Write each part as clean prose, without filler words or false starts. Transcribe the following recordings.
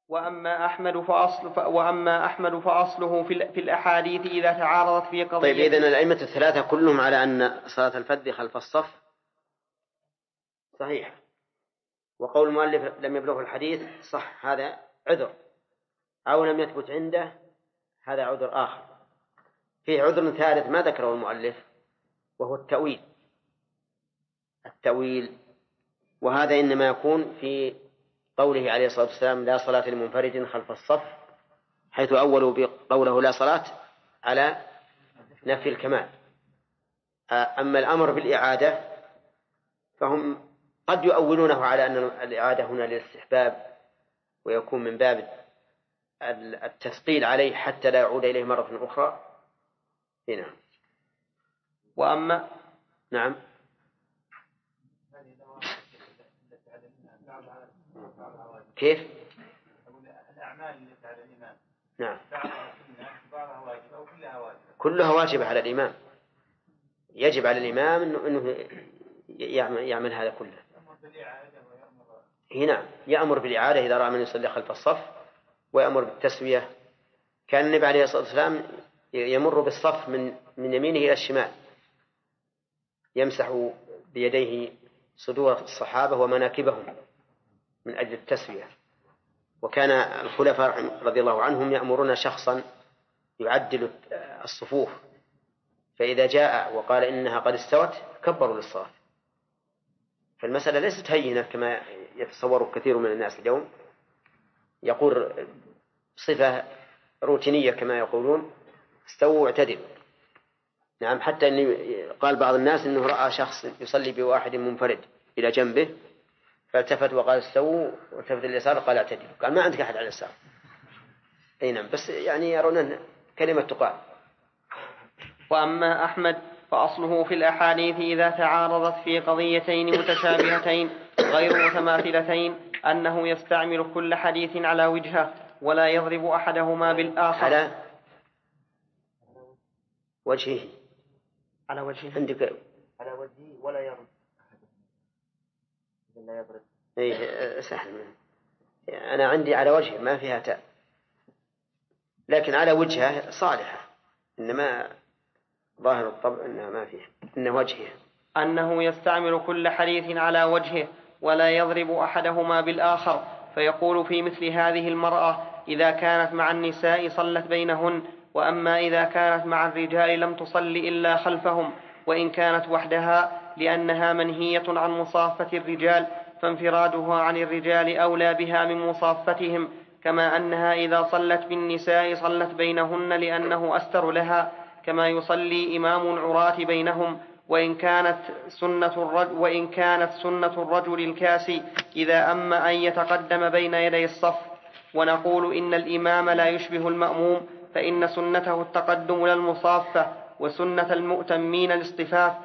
وأما أحمد فأصله في الأحاديث إذا تعارضت في قضية. طيب، إذن الأئمة الثلاثة كلهم على أن صلاة الفذ خلف الصف صحيح، وقول المؤلف لم يبلغه الحديث صح، هذا عذر، أو لم يثبت عنده، هذا عذر آخر. فيه عذر ثالث ما ذكره المؤلف، وهو التأويل، وهذا إنما يكون في قوله عليه الصلاة والسلام لا صلاة لمنفرد خلف الصف، حيث أولوا بقوله لا صلاة على نفي الكمال. أما الأمر بالإعادة فهم قد يؤولونه على أن الإعادة هنا للاستحباب، ويكون من باب التثقيل عليه حتى لا يعود إليه مرة أخرى. هنا وأما نعم كيف الأعمال التي على الإمام نعم بعضها واجبة وكلها واجبة، كلها واجبة على الإمام، يجب على الإمام أنه يعمل هذا كله. هنا يأمر بالإعادة إذا رأى من يصلي خلف الصف، ويأمر بالتسوية. كان النبي عليه الصلاة والسلام يمر بالصف من يمينه إلى الشمال، يمسح بيديه صدور الصحابة ومناكبهم من أجل التسوية. وكان الخلفاء رضي الله عنهم يأمرون شخصا يعدل الصفوف، فإذا جاء وقال إنها قد استوت كبروا للصلاة. فالمسألة ليست هينة كما يتصور كثير من الناس اليوم، يقول صفة روتينية كما يقولون استووا واعتدلوا. نعم، حتى أن قال بعض الناس إنه رأى شخص يصلي بواحد منفرد إلى جنبه فالتفت وقال استووا، والتفت اليسار قال اعتدلوا، قال ما عندك أحد على اليسار. أي نعم، بس يعني يرون أن كلمة تقال. وأما أحمد فأصله في الأحاديث إذا تعارضت في قضيتين متشابهتين غير متماثلتين أنه يستعمل كل حديث على وجهه ولا يضرب أحدهما بالآخر. على وجهه عندك على وجهه ولا يضرب لا يضرب. إيه سهل، أنا عندي على وجهه ما فيها تاء، لكن على وجهه صالحة، إنما ظاهر الطبع إنها ما فيها، إن وجهه أنه يستعمل كل حديث على وجهه ولا يضرب أحدهما بالآخر، فيقول في مثل هذه المرأة إذا كانت مع النساء صلت بينهن، وأما إذا كانت مع الرجال لم تصل إلا خلفهم، وإن كانت وحدها لأنها منهية عن مصافة الرجال، فانفرادها عن الرجال أولى بها من مصافتهم، كما أنها إذا صلت بالنساء صلت بينهن لأنه أستر لها، كما يصلي إمام العراة بينهم. وإن كانت سنة الرجل الكاسي إذا أما أن يتقدم بين يدي الصف. ونقول إن الإمام لا يشبه المأموم، فإن سنته التقدم للمصافة، وسنة المؤتمين الاصطفاف.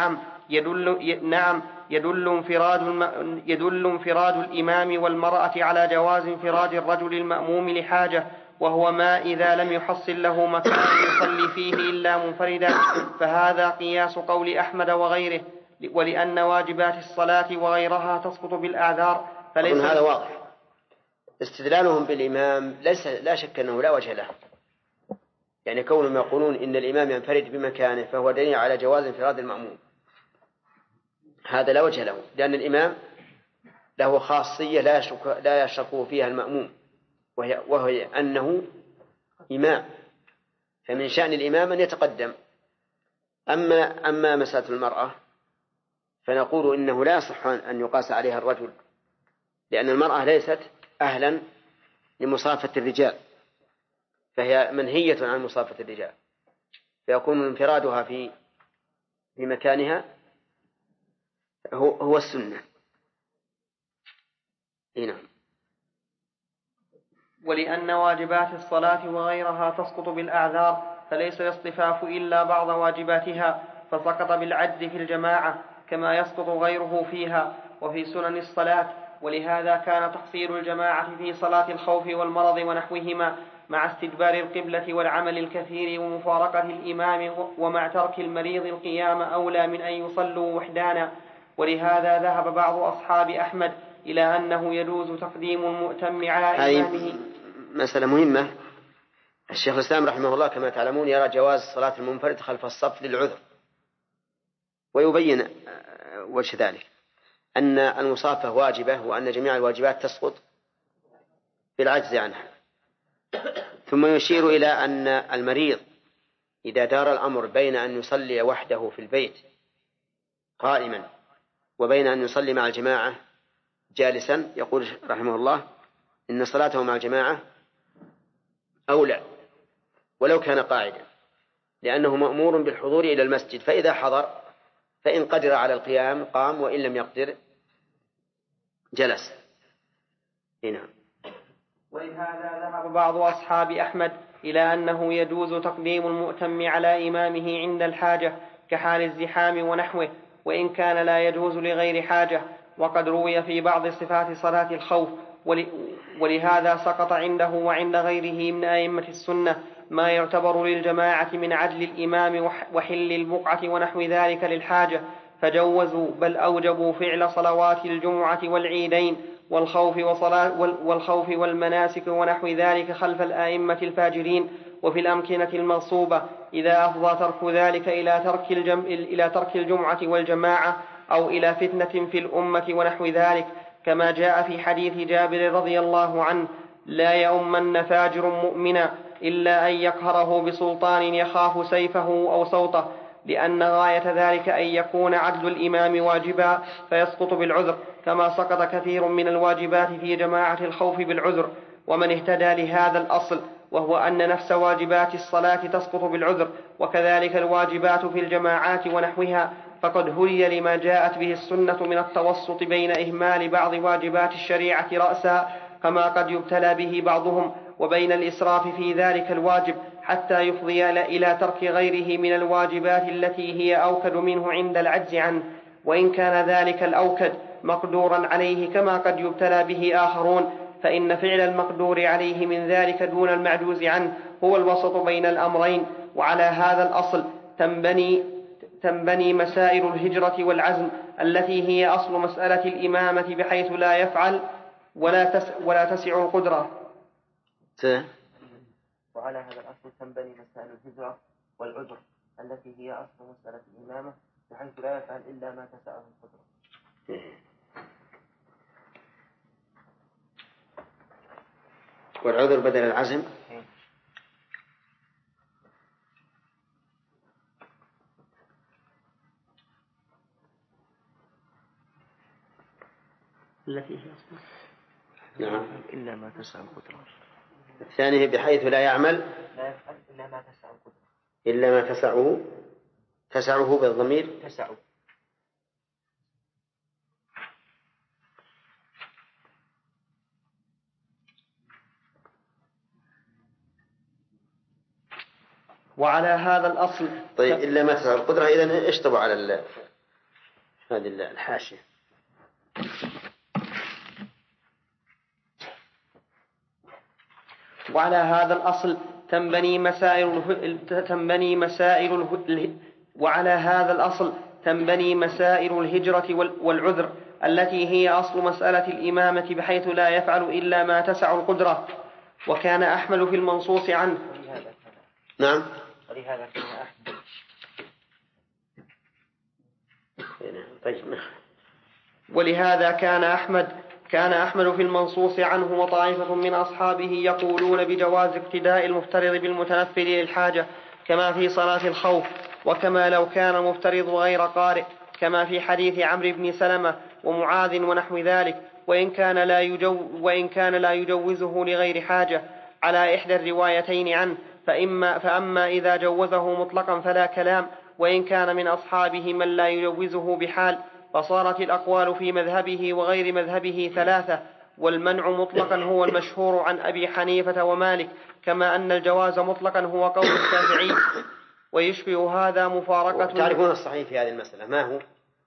يدل انفراد الإمام والمرأة على جواز انفراد الرجل المأموم لحاجة، وهو ما إذا لم يحصل له مكان يصلي فيه إلا منفردا، فهذا قياس قول أحمد وغيره. ولأن واجبات الصلاة وغيرها تسقط بالأعذار، فليس هذا واضح. استدلالهم بالإمام لا شك أنه لا وجه له، يعني كونهم يقولون إن الإمام ينفرد بمكانه فهو دليل على جواز انفراد المأموم، هذا لا وجه له، لأن الإمام له خاصية لا يشرك فيها المأموم، وهي أنه إمام، فمن شأن الإمام أن يتقدم. أما مسألة المرأة فنقول إنه لا يصح أن يقاس عليها الرجل، لأن المرأة ليست أهلا لمصافة الرجال، فهي منهية عن مصافة الرجال، فيكون انفرادها في مكانها هو السنة. هنا ولأن واجبات الصلاة وغيرها تسقط بالأعذار، فليس الاصطفاف إلا بعض واجباتها، فسقط بالعجز في الجماعة كما يسقط غيره فيها وفي سنن الصلاة. ولهذا كان تقصير الجماعة في صلاة الخوف والمرض ونحوهما مع استدبار القبلة والعمل الكثير ومفارقة الإمام ومع ترك المريض القيام أولى من أن يصلوا وحدانا. ولهذا ذهب بعض أصحاب أحمد إلى أنه يجوز تقديم المؤتم على إمامه. مسألة مهمة. الشيخ الإسلام رحمه الله كما تعلمون يرى جواز صلاة المنفرد خلف الصف للعذر، ويبين وجه ذلك أن المصافة واجبة وأن جميع الواجبات تسقط بالعجز عنها. ثم يشير إلى أن المريض إذا دار الأمر بين أن يصلي وحده في البيت قائما وبين أن يصلي مع الجماعة جالسا، يقول رحمه الله إن صلاته مع الجماعة أولى ولو كان قاعدا، لأنه مأمور بالحضور إلى المسجد، فإذا حضر فإن قدر على القيام قام وإن لم يقدر جلس. هنا. ولهذا ذهب بعض أصحاب أحمد إلى أنه يجوز تقديم المؤتم على إمامه عند الحاجة كحال الزحام ونحوه، وإن كان لا يجوز لغير حاجة. وقد روي في بعض صفات صلاة الخوف، ولهذا سقط عنده وعند غيره من أئمة السنة ما يعتبر للجماعة من عدل الإمام وحل البقعة ونحو ذلك للحاجة، فجوزوا بل أوجبوا فعل صلوات الجمعة والعيدين والخوف والمناسك ونحو ذلك خلف الآئمة الفاجرين، وفي الأمكنة المغصوبة إذا أفضى ترك ذلك إلى ترك الجمعة والجماعة أو إلى فتنة في الأمة ونحو ذلك، كما جاء في حديث جابر رضي الله عنه: لا يؤمن فاجر مؤمنا إلا أن يقهره بسلطان يخاف سيفه أو صوته، لأن غاية ذلك أن يكون عدل الإمام واجبا فيسقط بالعذر، كما سقط كثير من الواجبات في جماعة الخوف بالعذر. ومن اهتدى لهذا الأصل، وهو أن نفس واجبات الصلاة تسقط بالعذر، وكذلك الواجبات في الجماعات ونحوها، فقد هدي لما جاءت به السنة من التوسط بين إهمال بعض واجبات الشريعة رأسا كما قد يبتلى به بعضهم، وبين الإسراف في ذلك الواجب حتى يفضي إلى ترك غيره من الواجبات التي هي أوكد منه عند العجز عنه، وإن كان ذلك الأوكد مقدورا عليه كما قد يبتلى به آخرون، فإن فعل المقدور عليه من ذلك دون المعجوز عنه هو الوسط بين الأمرين. وعلى هذا الأصل تنبني مسائل الهجرة والعزم التي هي أصل مسألة الإمامة، بحيث لا يفعل ولا تسع القدرة. وعلى هذا الأصل تنبني مسائل الهجرة والعذر التي هي أصل مسألة الإمامة، بحيث لا يفعل إلا ما تسعه القدرة. والعذر بدل العزم. التي هي أصل نعم. إلا ما تسع القدرة. الثاني بحيث لا يعمل لا يفعل إلا ما تسع القدرة. إلا ما تسعه بالضمير تسعه. وعلى هذا الأصل. طيب إلا ما تسع القدرة، إذن اشطبوا على هذه الحاشية. وعلى هذا الأصل تنبني مسائل الهجرة والعذر التي هي أصل مسألة الإمامة، بحيث لا يفعل إلا ما تسع القدرة. وكان أحمل في المنصوص عنه. نعم. ولهذا كان أحمل. طيب. ولهذا كان أحمد في المنصوص عنه وطائفة من أصحابه يقولون بجواز اقتداء المفترض بالمتنفل للحاجة كما في صلاة الخوف، وكما لو كان المفترض غير قارئ، كما في حديث عمرو بن سلمة ومعاذ ونحو ذلك، وإن كان لا يجوزه لغير حاجة على إحدى الروايتين عنه، فأما إذا جوزه مطلقا فلا كلام، وإن كان من أصحابه من لا يجوزه بحال، فصارت الأقوال في مذهبه وغير مذهبه ثلاثة، والمنع مطلقا هو المشهور عن أبي حنيفة ومالك، كما أن الجواز مطلقا هو قول الشافعي. ويشبه هذا مفارقة. تعرفون الصحيح في هذه المسألة ما هو؟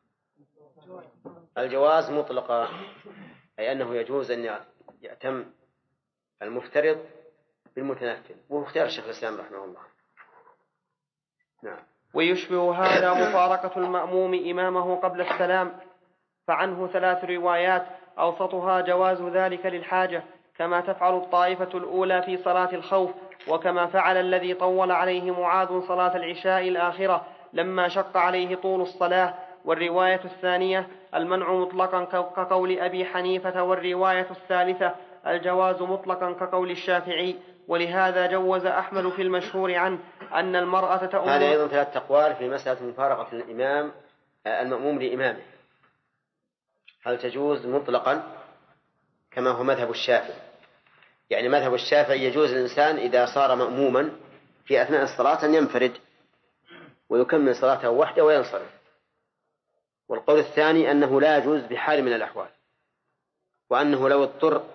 الجواز مطلقا، أي أنه يجوز أن يأتم المفترض بالمتنفل، وهو اختيار الشيخ الإسلام رحمه الله. نعم. ويشبه هذا مفارقة المأموم إمامه قبل السلام، فعنه 3 روايات: أوسطها جواز ذلك للحاجة، كما تفعل الطائفة الأولى في صلاة الخوف، وكما فعل الذي طول عليه معاذ صلاة العشاء الآخرة لما شق عليه طول الصلاة. والرواية الثانية المنع مطلقا كقول أبي حنيفة، والرواية الثالثة الجواز مطلقا كقول الشافعي. ولهذا جوز أحمد في المشهور عنه أن المرأة تؤم. هذا أيضا 3 أقوال في مسألة مفارقة الإمام المأموم لإمامه، هل تجوز مطلقا كما هو مذهب الشافعي؟ يعني مذهب الشافعي يجوز الإنسان إذا صار مأموما في أثناء الصلاة أن ينفرد ويكمل صلاته وحده وينصرف. والقول الثاني أنه لا يجوز بحال من الأحوال، وأنه لو اضطر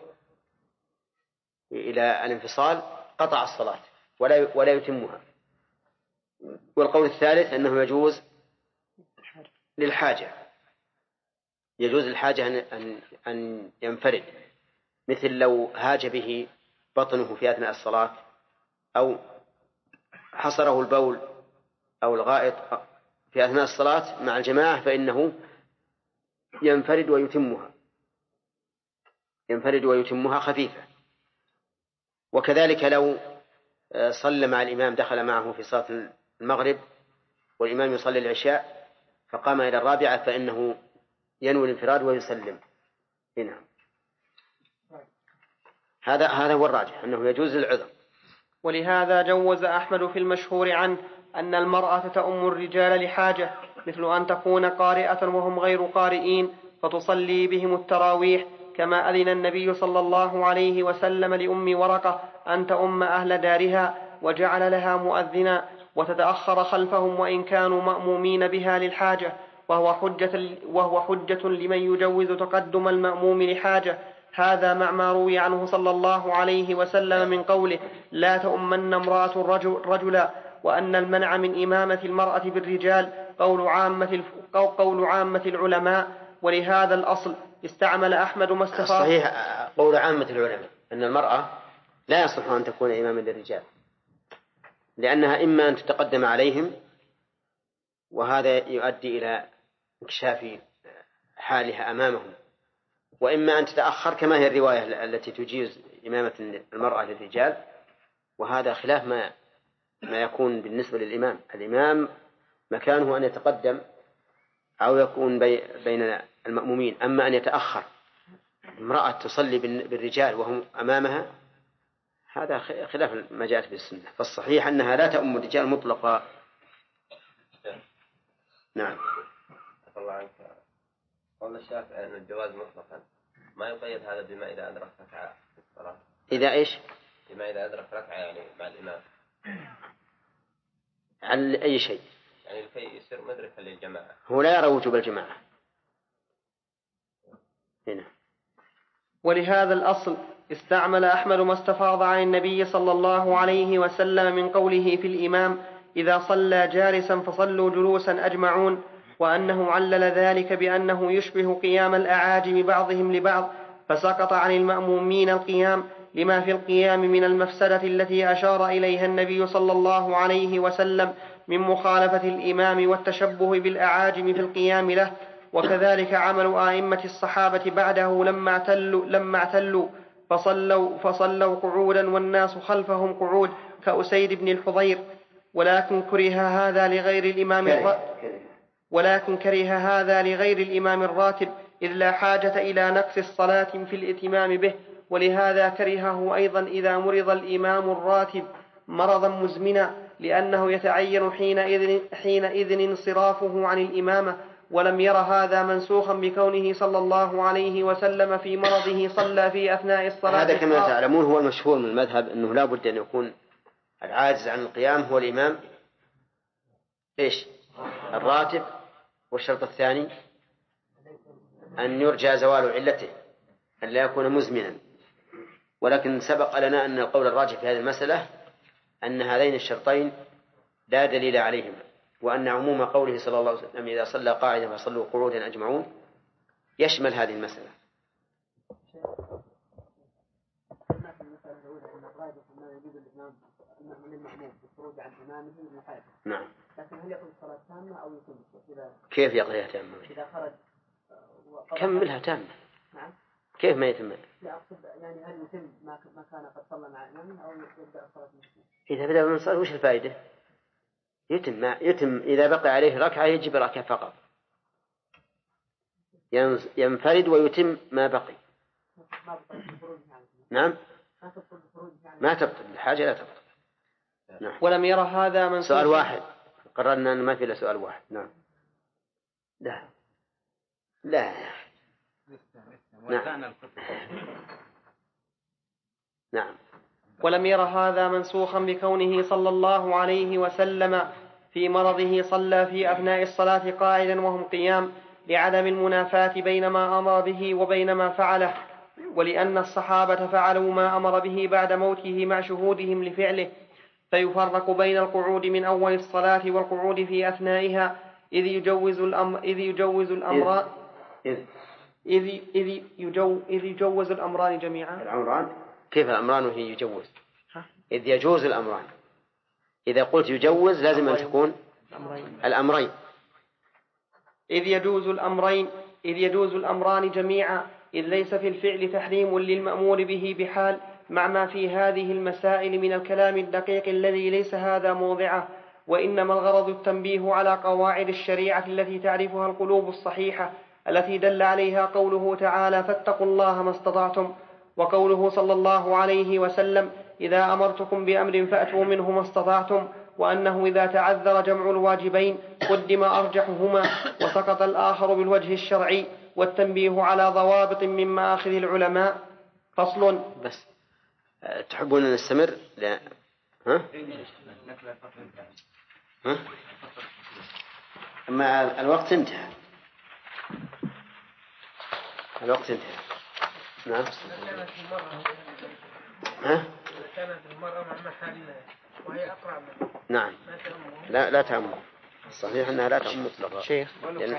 إلى الانفصال قطع الصلاة ولا يتمها. والقول الثالث أنه يجوز للحاجة، يجوز للحاجة أن ينفرد، مثل لو هاج به بطنه في أثناء الصلاة، أو حصره البول أو الغائط في أثناء الصلاة مع الجماعة، فإنه ينفرد ويتمها خفيفة. وكذلك لو صلى مع الإمام، دخل معه في صلاة المغرب والإمام يصلي العشاء فقام إلى الرابعة، فإنه ينوي الانفراد ويسلم هنا. هذا هو الراجح أنه يجوز للعذر. ولهذا جوز أحمد في المشهور عنه أن المرأة تؤم الرجال لحاجة، مثل أن تكون قارئة وهم غير قارئين فتصلي بهم التراويح، كما أذن النبي صلى الله عليه وسلم لأم ورقة أن تؤم أهل دارها وجعل لها مؤذنا وتتأخر خلفهم وإن كانوا مأمومين بها للحاجة، وهو حجة لمن يجوز تقدم المأموم لحاجة. هذا مع ما روي عنه صلى الله عليه وسلم من قوله لا تؤمن امرأة رجلا، وأن المنع من إمامة المرأة بالرجال قول عامة العلماء. ولهذا الأصل استعمل أحمد ما استفاض. صحيح قول عامة العلماء أن المرأة لا يصلح أن تكون إماما للرجال، لأنها إما أن تتقدم عليهم وهذا يؤدي إلى انكشاف حالها أمامهم، وإما أن تتأخر كما هي الرواية التي تجيز إمامة المرأة للرجال، وهذا خلاف ما يكون بالنسبة للإمام. الإمام مكانه أن يتقدم أو يكون بين المأمومين، أما أن يتأخر امرأة تصلي بالرجال وهم أمامها هذا خلاف ما جاءت بالسنة. فالصحيح أنها لا تؤم الرجال مطلقا. نعم. الله عنك. قول الشافعي أن الجواز مطلقا ما يقيد هذا بما إذا أدرك ركعة في الصلاة. إذا إيش؟ بما إذا أدرك ركعة يعني مع الإمام. عن أي شيء؟ يعني لكي يصير مدركا للجماعة. هو لا يرى وجوب الجماعة هنا. ولهذا الأصل استعمل أحمد ما استفاض عن النبي صلى الله عليه وسلم من قوله في الإمام إذا صلى جالسا فصلوا جلوسا أجمعون، وأنه علل ذلك بأنه يشبه قيام الأعاجم بعضهم لبعض، فسقط عن المأمومين القيام لما في القيام من المفسدة التي أشار إليها النبي صلى الله عليه وسلم من مخالفة الإمام والتشبه بالأعاجم في القيام له. وكذلك عمل آئمة الصحابة بعده لما اعتلوا فصلوا قعودا والناس خلفهم قعود كأسيد بن الحضير، ولكن كره هذا لغير الإمام الراتب، إذ لا حاجة إلى نقص الصلاة في الاتمام به. ولهذا كرهه أيضا إذا مرض الإمام الراتب مرضا مزمنا، لأنه يتعين حينئذ انصرافه عن الإمامة، ولم ير هذا منسوخا بكونه صلى الله عليه وسلم في مرضه صلى في أثناء الصلاة. هذا كما تعلمون هو المشهور من المذهب، أنه لا بد أن يكون العاجز عن القيام هو الإمام إيش؟ الراتب. والشرط الثاني أن يرجى زوال علته، أن لا يكون مزمنا. ولكن سبق لنا أن القول الراجح في هذه المسألة أن هذين الشرطين لا دليل عليهما، وأن عموم قوله صلى الله عليه وسلم إذا صلى قاعدا فصلوا قعودا أجمعون يشمل هذه المسألة. نعم. لكن هل يقضي الصلاة تامة أو يتم؟ كيف يقضيها تامة؟ إذا خرج كملها تامة. نعم. كيف ما يتم؟ لا أقصد يعني هل يتم ما كان قد صلى مع إمامه أو يبدأ الصلاة من جديد؟ إذا بدأ من الصلاة وش الفائدة؟ يتم إذا بقي عليه ركعة يجب ركعة فقط، ينفرد ويتم ما بقي. نعم ما تبطل الحاجة لا تبطل. نعم. ولم يرى هذا من سؤال واحد قررنا أن ما في إلا سؤال واحد. نعم. لا نعم. نعم. ولم ير هذا منسوخا بكونه صلى الله عليه وسلم في مرضه صلى في أثناء الصلاة قاعدا وهم قيام، لعدم المنافاة بين ما أمر به وبين ما فعله، ولأن الصحابة فعلوا ما أمر به بعد موته مع شهودهم لفعله، فيفرق بين القعود من أول الصلاة والقعود في أثنائها، إذ يجوز الأمران جميعا. الأمران كيف الأمران وهي يجوز؟ إذ يجوز الأمران. إذا قلت يجوز لازم أن تكون الأمرين. إذ يجوز الأمران جميعا، إذ ليس في الفعل تحريم للمأمور به بحال، مع ما في هذه المسائل من الكلام الدقيق الذي ليس هذا موضعه، وإنما الغرض التنبيه على قواعد الشريعة التي تعرفها القلوب الصحيحة، التي دل عليها قوله تعالى: فاتقوا الله ما استطعتم، وقوله صلى الله عليه وسلم: إذا أمرتكم بأمر فأتوا منه ما استطعتم، وأنه إذا تعذر جمع الواجبين قدم أرجحهما وسقط الآخر بالوجه الشرعي، والتنبيه على ضوابط من مآخذ العلماء. فصل. بس تحبون أن نستمر؟ لا. ها؟ أما الوقت انتهى. نعم. كانت المرأة مع محارمها وهي أقرع منه. نعم. لا تأمل. صحيح أنها لا تأمل مطلقا. شيخ.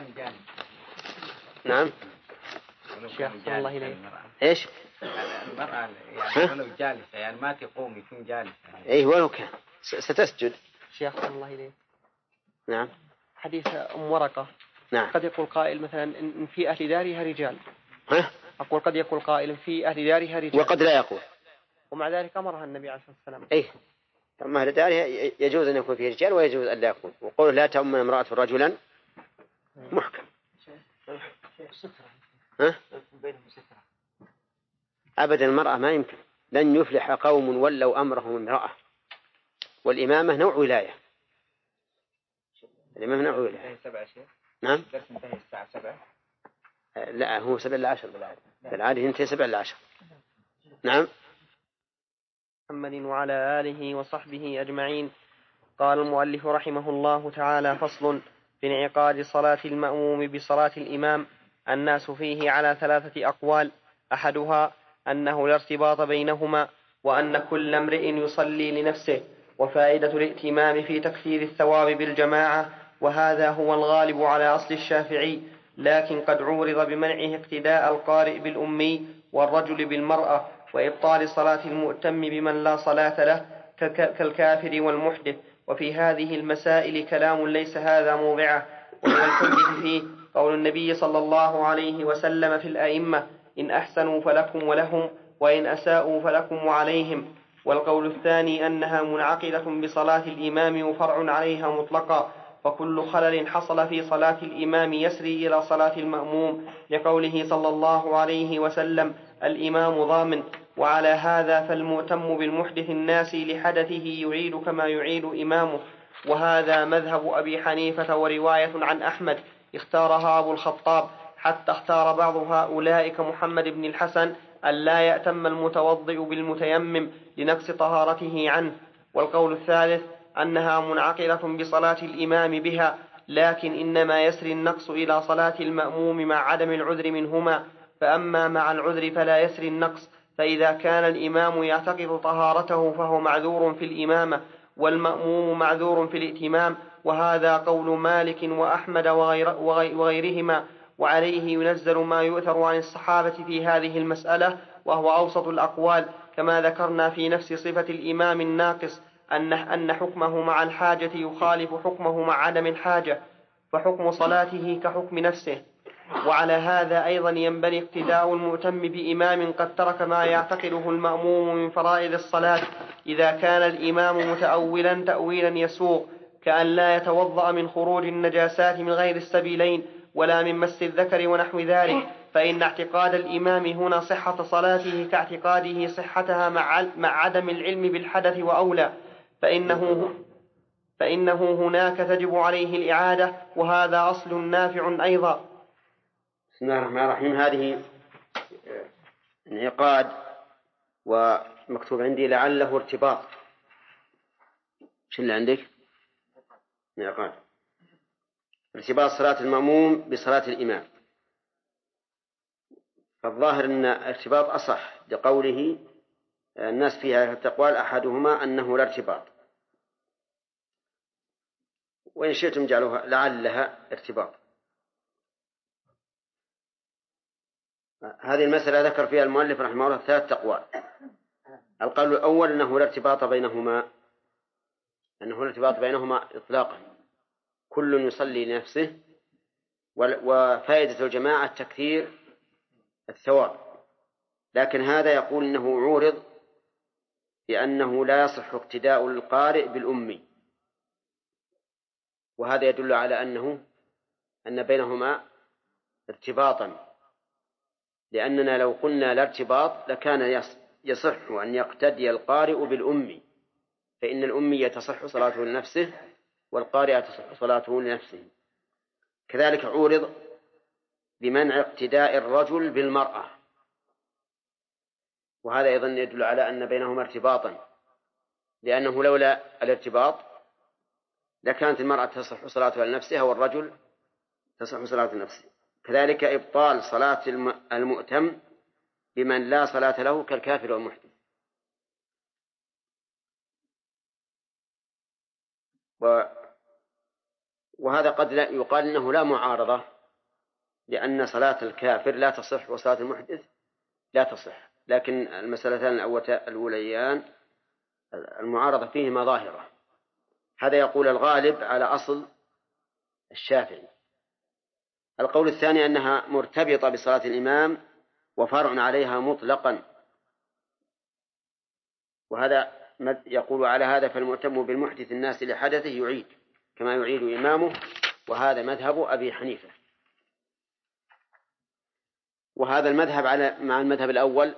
نعم. شيخ الله إليه. إيش؟ المرأة يعني ولو جالسة يعني ما تقوم يكون جالسة. إيه ولو كان ستسجد. شيخ الله إليه. نعم. حديث أم ورقة. نعم. قد يقول قائل مثلا إن في أهل دارها رجال. ها؟ أقول قد يقول قائل في أهل دارها رجال. وقد لا يقول. ومع ذلك أمرها النبي عليه الصلاة والسلام. إيه. أما أهل دارها يجوز أن يكون فيه رجال ويجوز أن لا يكون. وقول لا تؤمن امرأة رجلا محكم. ها؟ أبدا المرأة ما يمكن. لن يفلح قوم ولوا أمرهم امرأة. والإمامة نوع ولاية. الإمامة نوع ولاية. 7 شيء. نعم. درس انتهي الساعة 7. لا هو 7 إلى 10 بالعادة ينتهي 7 إلى 10. نعم. محمد وعلى آله وصحبه أجمعين. قال المؤلف رحمه الله تعالى: فصل في انعقاد صلاة المأموم بصلاة الإمام. الناس فيه على 3 أقوال: أحدها أنه لا ارتباط بينهما، وأن كل امرئ يصلي لنفسه، وفائدة الائتمام في تكثير الثواب بالجماعة، وهذا هو الغالب على أصل الشافعي، لكن قد عورض بمنعه اقتداء القارئ بالأمي والرجل بالمرأة، وإبطال صلاة المؤتم بمن لا صلاة له كالكافر والمحدث. وفي هذه المسائل كلام ليس هذا موضعه، ومن الحجة فيه قول النبي صلى الله عليه وسلم في الأئمة: إن أحسنوا فلكم ولهم، وإن أساءوا فلكم وعليهم. والقول الثاني أنها منعقدة بصلاة الإمام وفرع عليها مطلقا، فكل خلل حصل في صلاة الإمام يسري إلى صلاة المأموم، لقوله صلى الله عليه وسلم: الإمام ضامن. وعلى هذا فالمؤتم بالمحدث الناسي لحدثه يعيد كما يعيد إمامه. وهذا مذهب أبي حنيفة ورواية عن أحمد اختارها أبو الخطاب، حتى اختار بعض هؤلاء كمحمد بن الحسن ألا يأتم المتوضئ بالمتيمم لنقص طهارته عنه. والقول الثالث أنها منعقدة بصلاة الإمام بها، لكن إنما يسري النقص إلى صلاة المأموم مع عدم العذر منهما، فأما مع العذر فلا يسري النقص، فإذا كان الإمام يعتقد طهارته فهو معذور في الإمامة، والمأموم معذور في الائتمام. وهذا قول مالك وأحمد وغيرهما، وعليه ينزل ما يؤثر عن الصحابة في هذه المسألة، وهو أوسط الأقوال، كما ذكرنا في نفس صفة الإمام الناقص أن حكمه مع الحاجة يخالف حكمه مع عدم الحاجة، فحكم صلاته كحكم نفسه. وعلى هذا أيضا ينبغي اقتداء المؤتم بإمام قد ترك ما يعتقده المأموم من فرائض الصلاة إذا كان الإمام متأولا تأويلا يسوغ، كأن لا يتوضأ من خروج النجاسات من غير السبيلين ولا من مس الذكر ونحو ذلك، فإن اعتقاد الإمام هنا صحة صلاته كاعتقاده صحتها مع عدم العلم بالحدث وأولى، فإنه هناك تجب عليه الإعادة، وهذا أصل نافع أيضا. بسم الله الرحمن الرحيم. هذه انعقاد، ومكتوب عندي لعله ارتباط. شو اللي عندك؟ انعقاد، ارتباط صلاة المأموم بصلاة الإمام. فالظاهر أن ارتباط أصح لقوله الناس فيها التقوال أحدهما أنه لا ارتباط، وإن شئتم جعلوها لعلها ارتباط. هذه المسألة ذكر فيها المؤلف رحمه الله 3 أقوال. القول الأول أنه لا ارتباط بينهما إطلاقا، كل يصلي لنفسه، وفائدة الجماعة تكثير الثواب. لكن هذا يقول إنه عورض بأنه لا يصح اقتداء القارئ بالأمي، وهذا يدل على أن بينهما ارتباطا، لأننا لو قلنا لا ارتباط لكان يصح أن يقتدي القارئ بالأمي، فإن الأمي تصح صلاته لنفسه والقارئ تصح صلاته لنفسه. كذلك عورض بمنع اقتداء الرجل بالمرأة، وهذا أيضا يدل على أن بينهما ارتباطا، لأنه لولا الارتباط لكانت المرأة تصح صلاتها لنفسها والرجل تصح صلاته لنفسه. كذلك إبطال صلاة المؤتم بمن لا صلاة له كالكافر والمحدث. وهذا قد لا يقال إنه لا معارضة، لأن صلاة الكافر لا تصح وصلاة المحدث لا تصح، لكن المسألتان الأوليان المعارضة فيهما ظاهرة. هذا يقول الغالب على أصل الشافعي. القول الثاني أنها مرتبطة بصلاة الإمام وفرع عليها مطلقا، وهذا يقول على هذا فالمؤتم بالمحدث الناس لحدثه يعيد كما يعيد إمامه، وهذا مذهب أبي حنيفة. وهذا المذهب مع المذهب الأول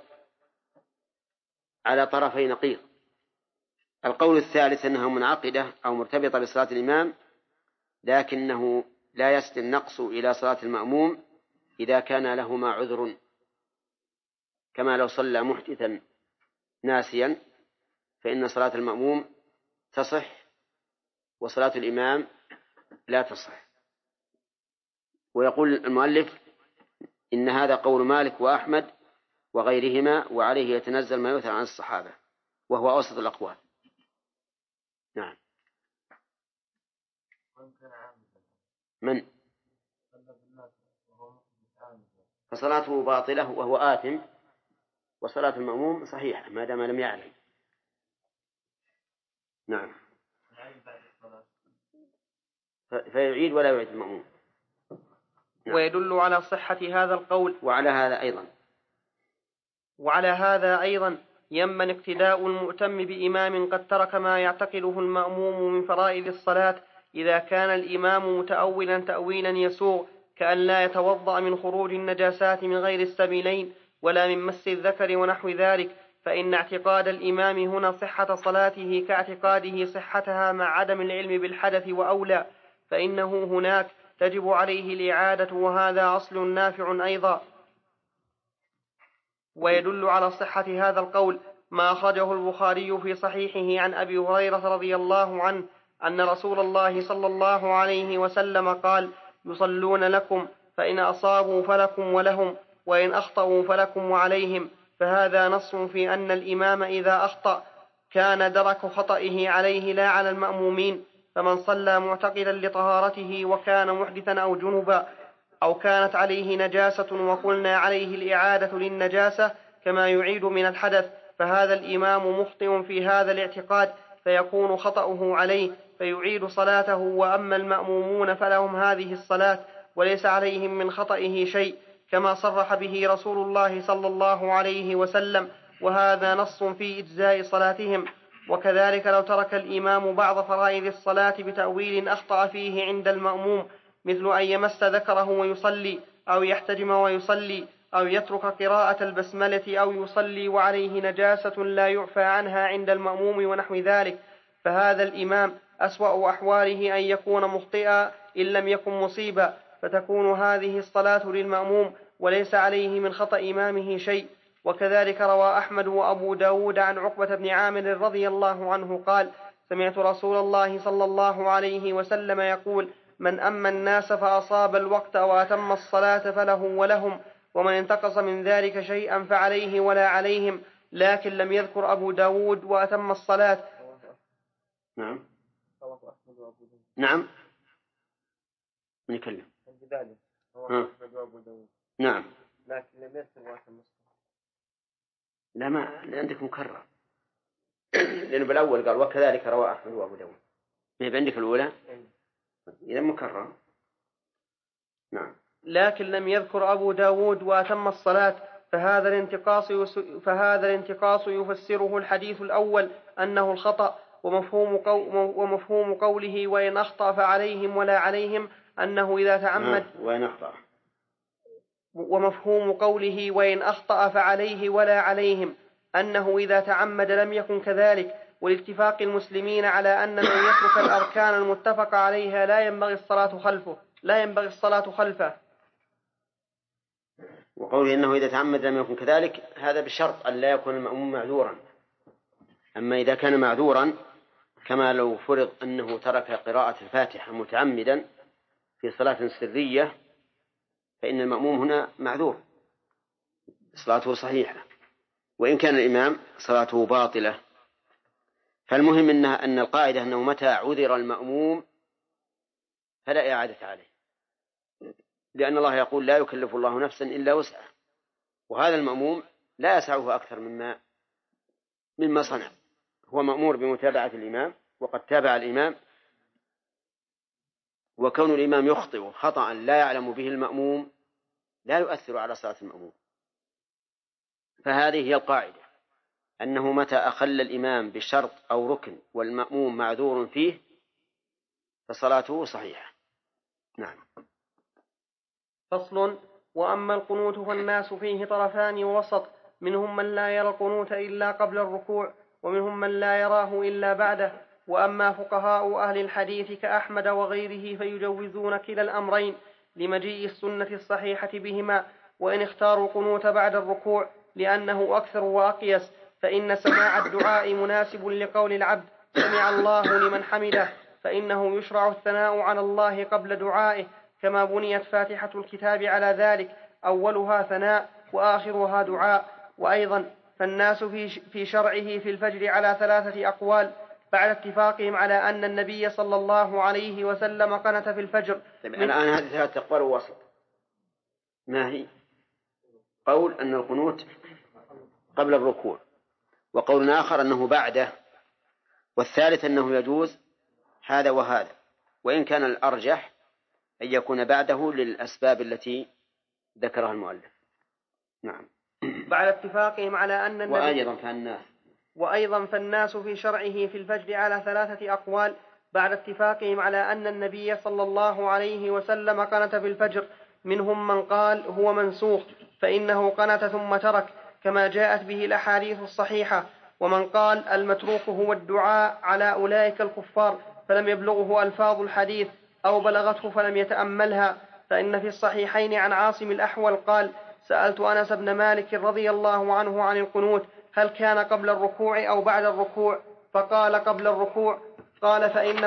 على طرفي نقيض. القول الثالث أنها منعقدة أو مرتبطة بصلاة الإمام، لكنه لا يسد النقص إلى صلاة المأموم إذا كان لهما عذر، كما لو صلى محدثا ناسيا فإن صلاة المأموم تصح وصلاة الإمام لا تصح. ويقول المؤلف إن هذا قول مالك وأحمد وغيرهما، وعليه يتنزل ما يؤثر عن الصحابة، وهو أوسط الأقوال. نعم. من فصلاته باطلة وهو آثم، وصلاة المأموم صحيحة ما دام لم يعلم. نعم. فيعيد ولا يعيد المأموم. نعم. ويدل على صحة هذا القول. وعلى هذا أيضا يمن اقتداء المؤتم بإمام قد ترك ما يعتقده المأموم من فرائض الصلاة إذا كان الإمام متأولا تأويلا يسوغ، كأن لا يتوضأ من خروج النجاسات من غير السبيلين ولا من مس الذكر ونحو ذلك، فإن اعتقاد الإمام هنا صحة صلاته كاعتقاده صحتها مع عدم العلم بالحدث وأولى، فإنه هناك تجب عليه الإعادة، وهذا أصل نافع أيضا. ويدل على صحة هذا القول ما أخرجه البخاري في صحيحه عن أبي هريرة رضي الله عنه أن رسول الله صلى الله عليه وسلم قال: يصلون لكم، فإن أصابوا فلكم ولهم، وإن أخطأوا فلكم وعليهم. فهذا نص في أن الإمام إذا أخطأ كان درك خطئه عليه لا على المأمومين. فمن صلى معتقدا لطهارته وكان محدثا أو جنبا أو كانت عليه نجاسة وقلنا عليه الإعادة للنجاسة كما يعيد من الحدث، فهذا الإمام مخطئ في هذا الاعتقاد، فيكون خطأه عليه فيعيد صلاته. وأما المأمومون فلهم هذه الصلاة، وليس عليهم من خطئه شيء، كما صرح به رسول الله صلى الله عليه وسلم، وهذا نص في إجزاء صلاتهم. وكذلك لو ترك الإمام بعض فرائض الصلاة بتأويل أخطأ فيه عند المأموم، مثل أن يمس ذكره ويصلي، أو يحتجم ويصلي، أو يترك قراءة البسملة، أو يصلي وعليه نجاسة لا يعفى عنها عند المأموم ونحو ذلك، فهذا الإمام أسوأ أحواله أن يكون مخطئا إن لم يكن مصيبا، فتكون هذه الصلاة للمأموم وليس عليه من خطأ إمامه شيء. وكذلك روى أحمد وأبو داود عن عقبة بن عامر رضي الله عنه قال: سمعت رسول الله صلى الله عليه وسلم يقول: من أما الناس فأصاب الوقت وأتم الصلاة فله ولهم، ومن انتقص من ذلك شيئا فعليه ولا عليهم. لكن لم يذكر أبو داود وأتم الصلاة. نعم نعم من يكلم نعم لكن لم يذكر وأتم الصلاة. لا، ما عندك مكرر لأنه بالأول قال وكذلك رواه أحمد وأبو داود، ما هي عندك الأولى إذا مكرر. نعم. لكن لم يذكر أبو داود وأتم الصلاة، فهذا الانتقاص يفسره الحديث الأول أنه الخطأ، ومفهوم قوله وإن أخطأ فعليهم ولا عليهم أنه إذا تعمد، ومفهوم قوله وإن أخطأ فعليه ولا عليهم أنه إذا تعمد لم يكن كذلك، والاتفاق المسلمين على أن من يترك الأركان المتفق عليها لا ينبغي الصلاة خلفه. وقوله إنه إذا تعمد لم يكن كذلك، هذا بشرط أن لا يكون المأموم معذورا. أما إذا كان معذورا كما لو فرض أنه ترك قراءة الفاتحة متعمدا في صلاة سرية، فإن المأموم هنا معذور، صلاته صحيحة، وإن كان الإمام صلاته باطلة. فالمهم أن القاعدة أنه متى عذر المأموم فلا إعادة عليه، لأن الله يقول لا يكلف الله نفسا إلا وسعها، وهذا المأموم لا يسعه أكثر مما صنع. هو مأمور بمتابعة الإمام وقد تابع الإمام، وكون الإمام يخطئ خطأ لا يعلم به المأموم لا يؤثر على صلاة المأموم. فهذه هي القاعدة، أنه متى أخل الإمام بشرط أو ركن والمأموم معذور فيه فصلاته صحيحة. نعم. فصل. وأما القنوت فالناس فيه طرفان ووسط، منهم من لا يرى القنوت إلا قبل الركوع، ومنهم من لا يراه إلا بعده. وأما فقهاء أهل الحديث كأحمد وغيره فيجوزون كلا الأمرين لمجيء السنة الصحيحة بهما، وإن اختاروا القنوت بعد الركوع لأنه أكثر وأقيس، فإن سماع الدعاء مناسب لقول العبد سمع الله لمن حمده، فإنه يشرع الثناء على الله قبل دعائه، كما بنيت فاتحة الكتاب على ذلك، أولها ثناء وآخرها دعاء. وأيضا فالناس في شرعه في الفجر على 3 أقوال بعد اتفاقهم على أن النبي صلى الله عليه وسلم قنت في الفجر. الآن هذه 3 أقوال ووسط. ما هي؟ قول أن القنوت قبل الركوع، وقول آخر أنه بعده، والثالث أنه يجوز هذا وهذا، وإن كان الأرجح أن يكون بعده للأسباب التي ذكرها المؤلف. نعم. بعد اتفاقهم على أن النبي وأيضا فالناس في شرعه في الفجر على 3 أقوال بعد اتفاقهم على أن النبي صلى الله عليه وسلم قنت في الفجر، منهم من قال هو منسوخ فإنه قنت ثم ترك كما جاءت به الأحاديث الصحيحة، ومن قال المتروك هو الدعاء على أولئك الكفار فلم يبلغه ألفاظ الحديث أو بلغته فلم يتأملها. فإن في الصحيحين عن عاصم الأحول قال: سألت أنس بن مالك رضي الله عنه عن القنوت هل كان قبل الركوع أو بعد الركوع؟ فقال قبل الركوع. قال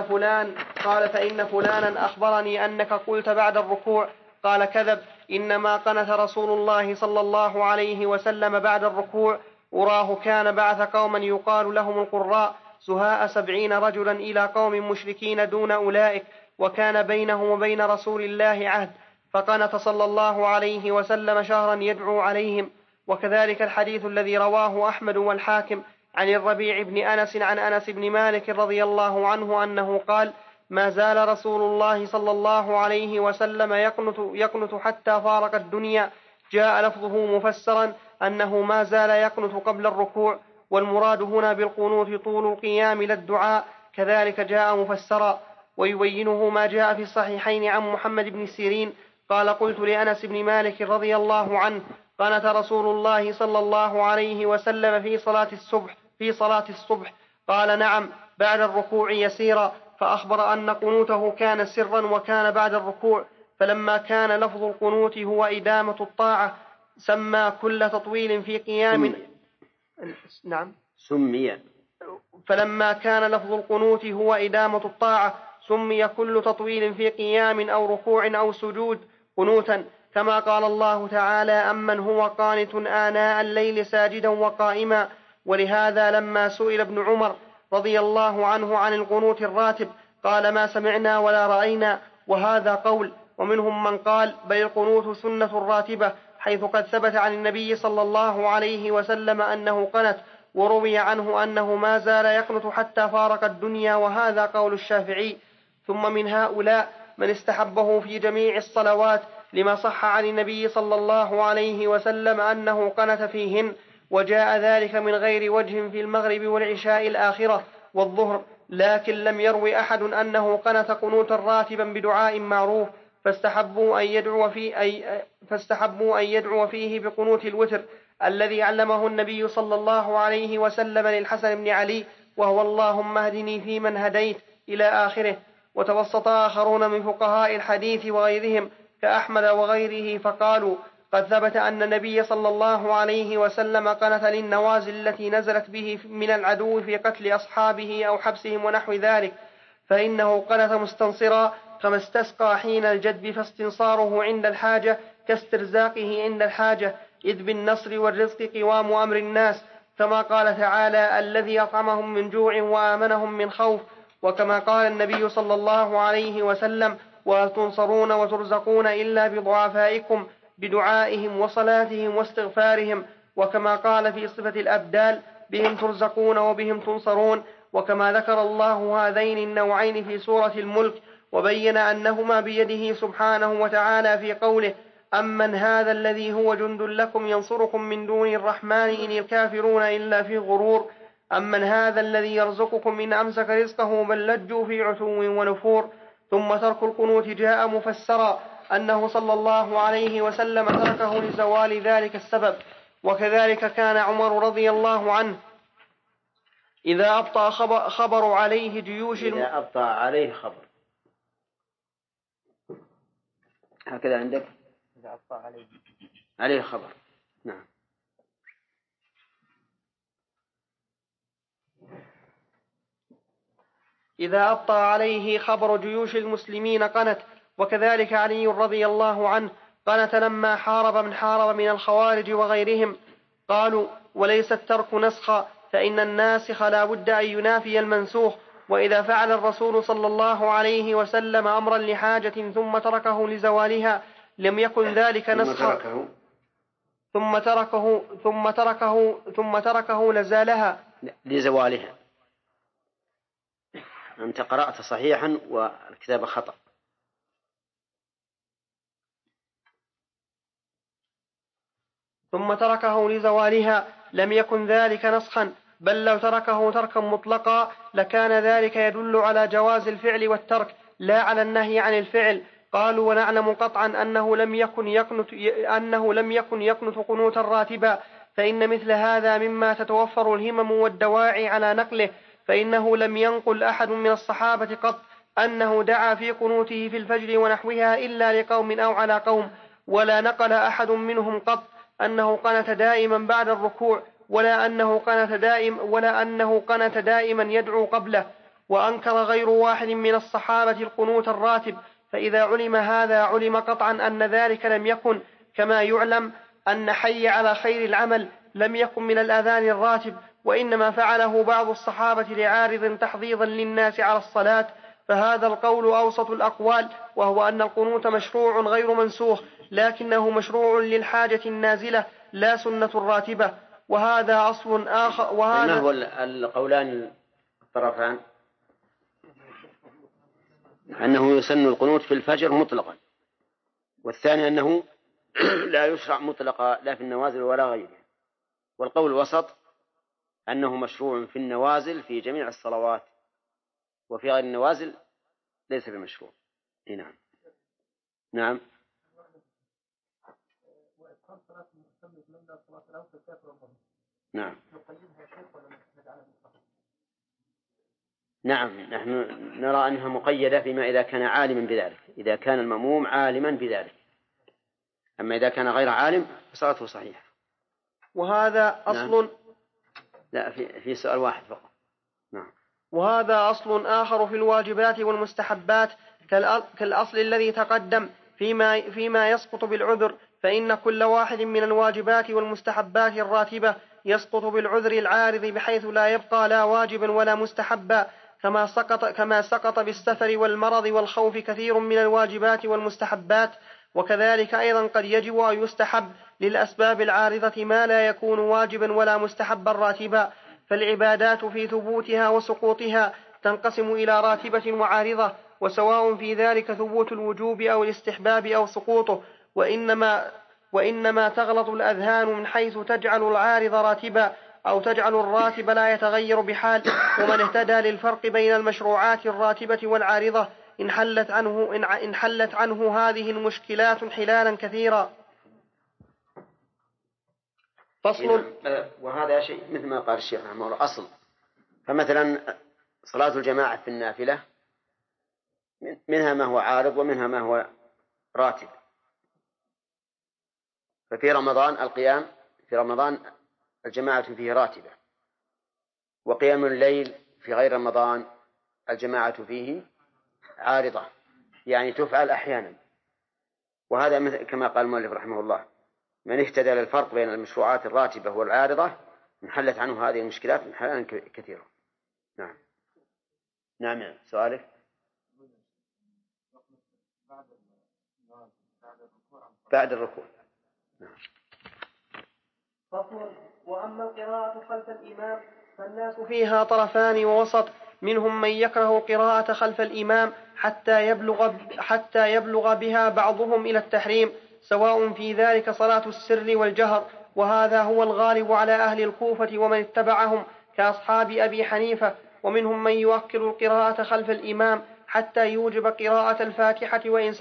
فإن فلانا أخبرني أنك قلت بعد الركوع. قال كذب، إنما قنت رسول الله صلى الله عليه وسلم بعد الركوع، أراه كان بعث قوما يقال لهم القراء سهاء 70 رجلا إلى قوم مشركين دون أولئك، وكان بينهم وبين رسول الله عهد، فقنت صلى الله عليه وسلم شهرا يدعو عليهم. وكذلك الحديث الذي رواه أحمد والحاكم عن الربيع بن أنس عن أنس بن مالك رضي الله عنه أنه قال: ما زال رسول الله صلى الله عليه وسلم يقنت حتى فارق الدنيا. جاء لفظه مفسرا أنه ما زال يقنت قبل الركوع، والمراد هنا بالقنوت طول القيام لا الدعاء، كذلك جاء مفسرا. ويبينه ما جاء في الصحيحين عن محمد بن سيرين قال: قلت لأنس بن مالك رضي الله عنه: قنت رسول الله صلى الله عليه وسلم في صلاة الصبح؟ قال: نعم، بعد الركوع يسيرا. فأخبر أن قنوته كان سرا وكان بعد الركوع. فلما كان لفظ القنوت هو إدامة الطاعة سمى كل تطويل في قيام. نعم. فلما كان لفظ القنوت هو إدامة الطاعة سمي كل تطويل في قيام أو ركوع أو سجود قنوتا، كما قال الله تعالى: أمن هو قانت آناء الليل ساجدا وقائما. ولهذا لما سئل ابن عمر رضي الله عنه عن القنوت الراتب قال: ما سمعنا ولا رأينا. وهذا قول. ومنهم من قال: بل القنوت سنة راتبة، حيث قد ثبت عن النبي صلى الله عليه وسلم أنه قنت، وروي عنه أنه ما زال يقنت حتى فارق الدنيا، وهذا قول الشافعي. ثم من هؤلاء من استحبه في جميع الصلوات، لما صح عن النبي صلى الله عليه وسلم أنه قنت فيهن، وجاء ذلك من غير وجه في المغرب والعشاء الآخرة والظهر، لكن لم يروي أحد أنه قنت قنوتا راتبا بدعاء معروف، فاستحبوا أن يدعو فيه بقنوت الوتر الذي علمه النبي صلى الله عليه وسلم للحسن بن علي، وهو: اللهم اهدني فيمن هديت إلى آخره. وتوسط آخرون من فقهاء الحديث وغيرهم كأحمد وغيره فقالوا: قد ثبت أن النبي صلى الله عليه وسلم قنت للنوازل التي نزلت به من العدو في قتل أصحابه أو حبسهم ونحو ذلك، فإنه قنت مستنصرا، كما استسقى حين الجدب، فاستنصاره عند الحاجة كاسترزاقه عند الحاجة، إذ بالنصر والرزق قوام أمر الناس، كما قال تعالى: الذي أطعمهم من جوع وآمنهم من خوف. وكما قال النبي صلى الله عليه وسلم: وهل تنصرون وترزقون إلا بضعفائكم، بدعائهم وصلاتهم واستغفارهم. وكما قال في صفة الأبدال: بهم ترزقون وبهم تنصرون. وكما ذكر الله هذين النوعين في سورة الملك، وبين أنهما بيده سبحانه وتعالى في قوله: أمن هذا الذي هو جند لكم ينصركم من دون الرحمن إن الكافرون إلا في غرور. أمن هذا الذي يرزقكم إن أمسك رزقه بل لجوا في عتو ونفور. ثم ترك القنوت جاء مفسرا أنه صلى الله عليه وسلم تركه لزوال ذلك السبب. وكذلك كان عمر رضي الله عنه إذا أبطأ خبر عليه جيوش إذا أبطأ عليه خبر، هكذا عندك؟ إذا أبطأ عليه خبر. نعم. إذا أبطأ عليه خبر جيوش المسلمين قنت. وكذلك علي رضي الله عنه قنت لما حارب من الخوارج وغيرهم. قالوا: وليس الترك نسخا، فإن الناسخ لا بد أن ينافي المنسوخ. وإذا فعل الرسول صلى الله عليه وسلم أمرا لحاجة ثم تركه لزوالها لم يكن ذلك نسخا، ثم تركه لزالها لزوالها. أنت قرأت صحيحا والكتابة خطأ. ثم تركه لزوالها لم يكن ذلك نسخا، بل لو تركه تركا مطلقا لكان ذلك يدل على جواز الفعل والترك لا على النهي عن الفعل. قالوا: ونعلم قطعا أنه لم يكن يقنت قنوتا راتبا، فإن مثل هذا مما تتوفر الهمم والدواعي على نقله، فإنه لم ينقل أحد من الصحابة قط أنه دعا في قنوته في الفجر ونحوها إلا لقوم أو على قوم، ولا نقل أحد منهم قط أنه قنت دائما بعد الركوع، ولا أنه قنت دائما يدعو قبله. وأنكر غير واحد من الصحابة القنوت الراتب، فإذا علم هذا علم قطعا أن ذلك لم يكن، كما يعلم أن حي على خير العمل لم يكن من الأذان الراتب، وإنما فعله بعض الصحابة لعارض تحضيضا للناس على الصلاة. فهذا القول أوسط الأقوال، وهو أن القنوت مشروع غير منسوخ، لكنه مشروع للحاجة النازلة لا سنة راتبة. وهذا أصل آخر. ما هو القولان الطرفان؟ أنه يسن القنوت في الفجر مطلقا، والثاني أنه لا يشرع مطلقا لا في النوازل ولا غيره. والقول الوسط أنه مشروع في النوازل في جميع الصلوات، وفي غير النوازل ليس بمشروع. نعم. نعم. نعم. نعم، نحن نرى أنها مقيدة فيما إذا كان عالما بذلك، إذا كان المأموم عالما بذلك. أما إذا كان غير عالم فصلاته صحيحة. وهذا أصل. نعم. لا، في سؤال واحد فقط. نعم. وهذا أصل آخر في الواجبات والمستحبات كالأصل الذي تقدم فيما يسقط بالعذر، فإن كل واحد من الواجبات والمستحبات الراتبة يسقط بالعذر العارض بحيث لا يبقى لا واجبا ولا مستحبا، كما سقط بالسفر والمرض والخوف كثير من الواجبات والمستحبات. وكذلك أيضا قد يجب أن يستحب للأسباب العارضة ما لا يكون واجبا ولا مستحبا راتبا. فالعبادات في ثبوتها وسقوطها تنقسم إلى راتبة وعارضة، وسواء في ذلك ثبوت الوجوب أو الاستحباب أو سقوطه، وإنما تغلط الأذهان من حيث تجعل العارض راتبا أو تجعل الراتب لا يتغير بحال. ومن اهتدى للفرق بين المشروعات الراتبة والعارضة إن حلت عنه هذه المشكلات انحلالا كثيرا. فصل. وهذا شيء مثل ما قال الشيخ رحمه الله أصل. فمثلا صلاة الجماعة في النافلة منها ما هو عارض ومنها ما هو راتب. ففي رمضان القيام في رمضان الجماعة فيه راتبة، وقيام الليل في غير رمضان الجماعة فيه عارضة، يعني تفعل أحيانا. وهذا كما قال المؤلف رحمه الله: من اهتدى للفرق بين المشروعات الراتبة والعارضة انحلت عنه هذه المشكلات انحلالا كثيرا. نعم. نعم. سؤالك بعد الركوع. نعم. فصل. وأما القراءة خلف الإمام فالناس فيها طرفان ووسط، منهم من يكره القراءة خلف الإمام حتى يبلغ بها بعضهم إلى التحريم، سواء في ذلك صلاة السر والجهر، وهذا هو الغالب على أهل الكوفة ومن اتبعهم كأصحاب أبي حنيفة. ومنهم من يؤكد القراءة خلف الإمام حتى يوجب قراءة الفاتحة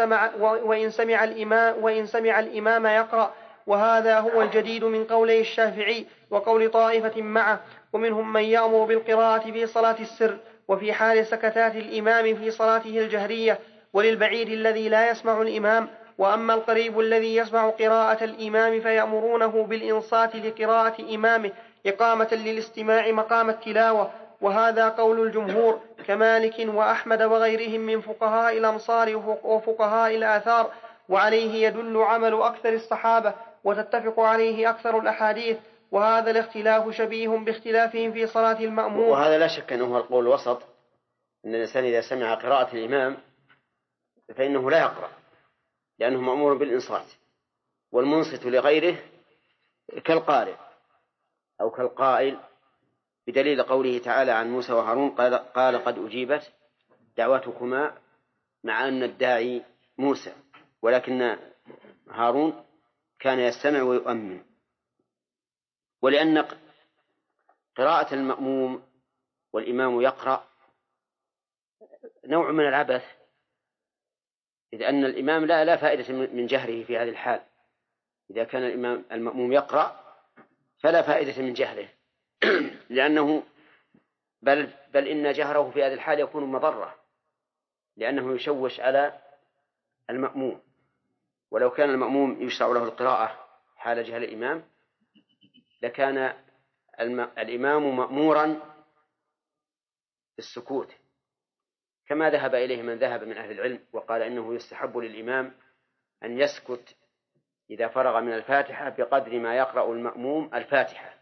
وإن سمع الإمام يقرأ، وهذا هو الجديد من قولي الشافعي وقول طائفة معه. ومنهم من يأمر بالقراءة في صلاة السر وفي حال سكتات الإمام في صلاته الجهرية، وللبعيد الذي لا يسمع الإمام. وأما القريب الذي يسمع قراءة الإمام فيأمرونه بالإنصات لقراءة إمامه إقامة للاستماع مقام التلاوة، وهذا قول الجمهور كمالك وأحمد وغيرهم من فقهاء الأمصار وفقهاء الآثار، وعليه يدل عمل أكثر الصحابة وتتفق عليه أكثر الأحاديث. وهذا الاختلاف شبيه باختلافهم في صلاة المأموم. وهذا لا شك أنه هو القول الوسط، أن الإنسان إذا سمع قراءة الإمام فإنه لا يقرأ لأنه مأمور بالإنصات، والمنصت لغيره كالقارئ أو كالقائل، بدليل قوله تعالى عن موسى وهارون: قال قد أجيبت دعوتكما، مع أن الداعي موسى ولكن هارون كان يستمع ويؤمن. ولأن قراءة المأموم والإمام يقرأ نوع من العبث، إذ أن الإمام لا فائدة من جهره في هذه الحال. إذا كان المأموم يقرأ فلا فائدة من جهره لأنه بل إن جهره في هذه الحال يكون مضرة، لأنه يشوش على المأموم. ولو كان المأموم يشرع له القراءة حال جهل الإمام لكان الإمام مأمورا بالسكوت، كما ذهب إليه من ذهب من أهل العلم وقال إنه يستحب للإمام أن يسكت إذا فرغ من الفاتحة بقدر ما يقرأ المأموم الفاتحة.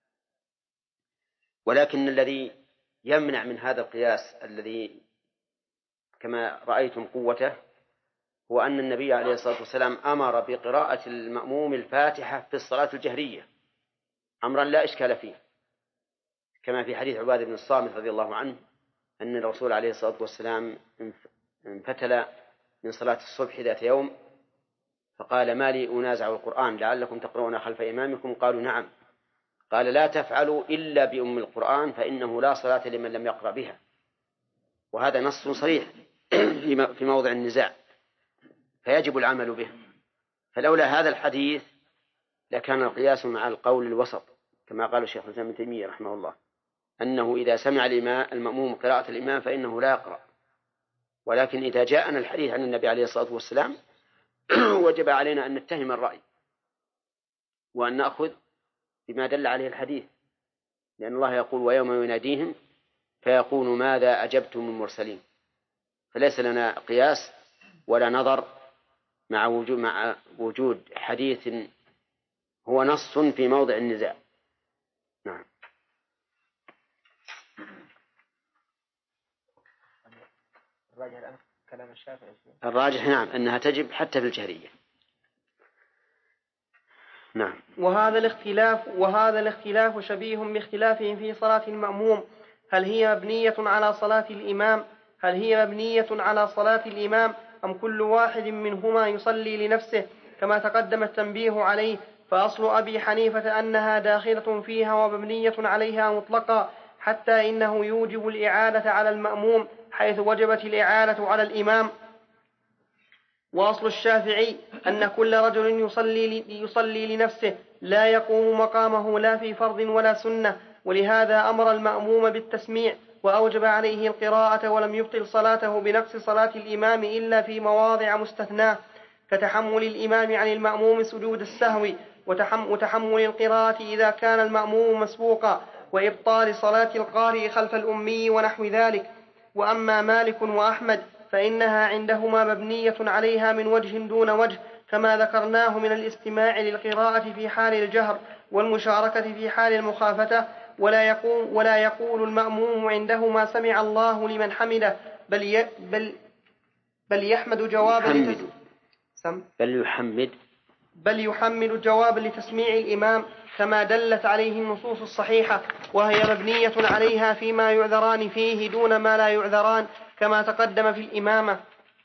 ولكن الذي يمنع من هذا القياس الذي كما رأيتم قوته هو أن النبي عليه الصلاة والسلام أمر بقراءة المأموم الفاتحة في الصلاة الجهرية أمرا لا إشكال فيه، كما في حديث عبادة بن الصامت رضي الله عنه أن الرسول عليه الصلاة والسلام انفتل من صلاة الصبح ذات يوم فقال: ما لي أنازع القرآن لعلكم تقرؤون خلف إمامكم؟ قالوا: نعم. قال: لا تفعلوا إلا بأم القرآن فإنه لا صلاة لمن لم يقرأ بها. وهذا نص صريح في موضع النزاع، فيجب العمل به. فلولا هذا الحديث لكان القياس مع القول الوسط، كما قال الشيخ الإسلام ابن تيمية رحمه الله، أنه إذا سمع المأموم قراءة الإمام فإنه لا يقرأ. ولكن إذا جاءنا الحديث عن النبي عليه الصلاة والسلام وجب علينا أن نتهم الرأي وأن نأخذ بما دل عليه الحديث، لأن الله يقول: ويوم يناديهم فيقول ماذا أجبتم المرسلين. فليس لنا قياس ولا نظر مع وجود حديث هو نص في موضع النزاع. نعم. الراجح نعم أنها تجب حتى في الجهرية. نعم. وهذا الاختلاف شبيه باختلافهم في صلاة المأموم، هل هي مبنية على صلاة الإمام أم كل واحد منهما يصلي لنفسه، كما تقدم التنبيه عليه. فأصل أبي حنيفة أنها داخلة فيها ومبنية عليها مطلقا، حتى إنه يوجب الإعادة على المأموم حيث وجبت الإعادة على الإمام. وأصل الشافعي أن كل رجل يصلي لنفسه لا يقوم مقامه لا في فرض ولا سنة، ولهذا أمر المأموم بالتسميع وأوجب عليه القراءة، ولم يبطل صلاته بنقص صلاة الإمام إلا في مواضع مستثناة، كتحمل الإمام عن المأموم سجود السهو، وتحمل القراءة إذا كان المأموم مسبوقا، وإبطال صلاة القارئ خلف الأمي ونحو ذلك. وأما مالك وأحمد فإنها عندهما مبنية عليها من وجه دون وجه، كما ذكرناه من الاستماع للقراءة في حال الجهر والمشاركة في حال المخافتة. ولا يقول المأموم عندهما سمع الله لمن حمده، بل يحمد جوابا لتسميع الإمام، كما دلت عليه النصوص الصحيحة، وهي مبنية عليها فيما يعذران فيه دون ما لا يعذران، كما تقدم في الإمامة.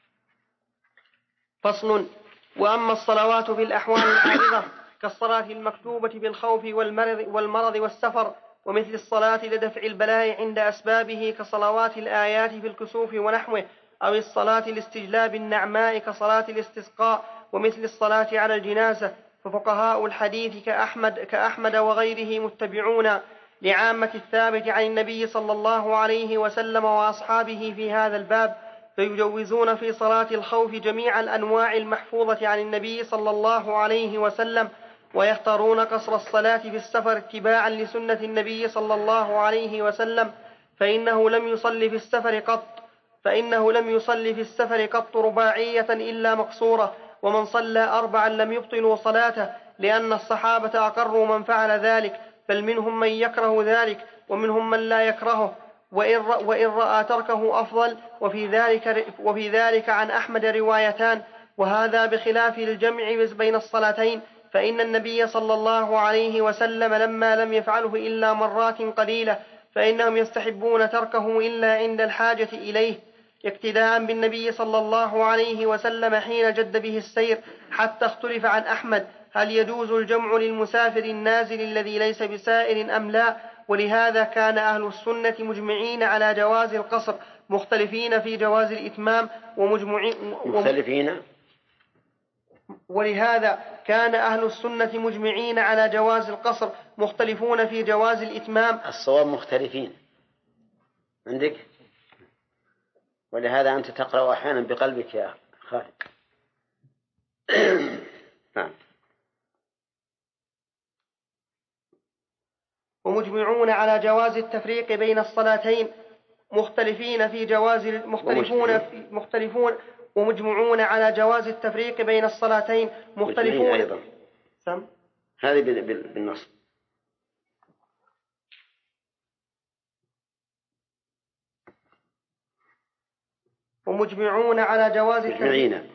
فصل. وأما الصلوات في الأحوال العارضة كالصلاة المكتوبة بالخوف والمرض والسفر، ومثل الصلاة لدفع البلاء عند أسبابه كصلوات الآيات في الكسوف ونحوه، أو الصلاة لاستجلاب النعماء كصلاة الاستسقاء، ومثل الصلاة على الجنازة، ففقهاء الحديث كأحمد وغيره متبعون لعامة الثابت عن النبي صلى الله عليه وسلم وأصحابه في هذا الباب، فيجوزون في صلاة الخوف جميع الأنواع المحفوظة عن النبي صلى الله عليه وسلم، ويختارون قصر الصلاة في السفر اتباعا لسنة النبي صلى الله عليه وسلم، فإنه لم يصلي في السفر قط رباعية إلا مقصورة، ومن صلى 4 لم يبطلوا صلاته، لأن الصحابة أقروا من فعل ذلك، بل منهم من يكره ذلك ومنهم من لا يكرهه، وإن رأى تركه أفضل. وفي ذلك عن أحمد روايتان، وهذا بخلاف الجمع بين الصلاتين، فإن النبي صلى الله عليه وسلم لما لم يفعله إلا مرات قليلة، فإنهم يستحبون تركه إلا عند الحاجة إليه، اقتداء بالنبي صلى الله عليه وسلم حين جد به السير. حتى اختلف عن أحمد هل يجوز الجمع للمسافر النازل الذي ليس بسائر أم لا، ولهذا كان أهل السنة مجمعين على جواز القصر، مختلفين في جواز الإتمام ولهذا كان أهل السنة مجمعين على جواز القصر، مختلفون في جواز الإتمام. الصواب مختلفين عندك، ولهذا أنت تقرأ أحيانا بقلبك يا خالد. ومجمعون على جواز التفريق بين الصلاتين، ومجمعون على جواز التفريق بين الصلاتين مختلفون أيضا. هذه بالنص. ومجمعون على جواز التفريق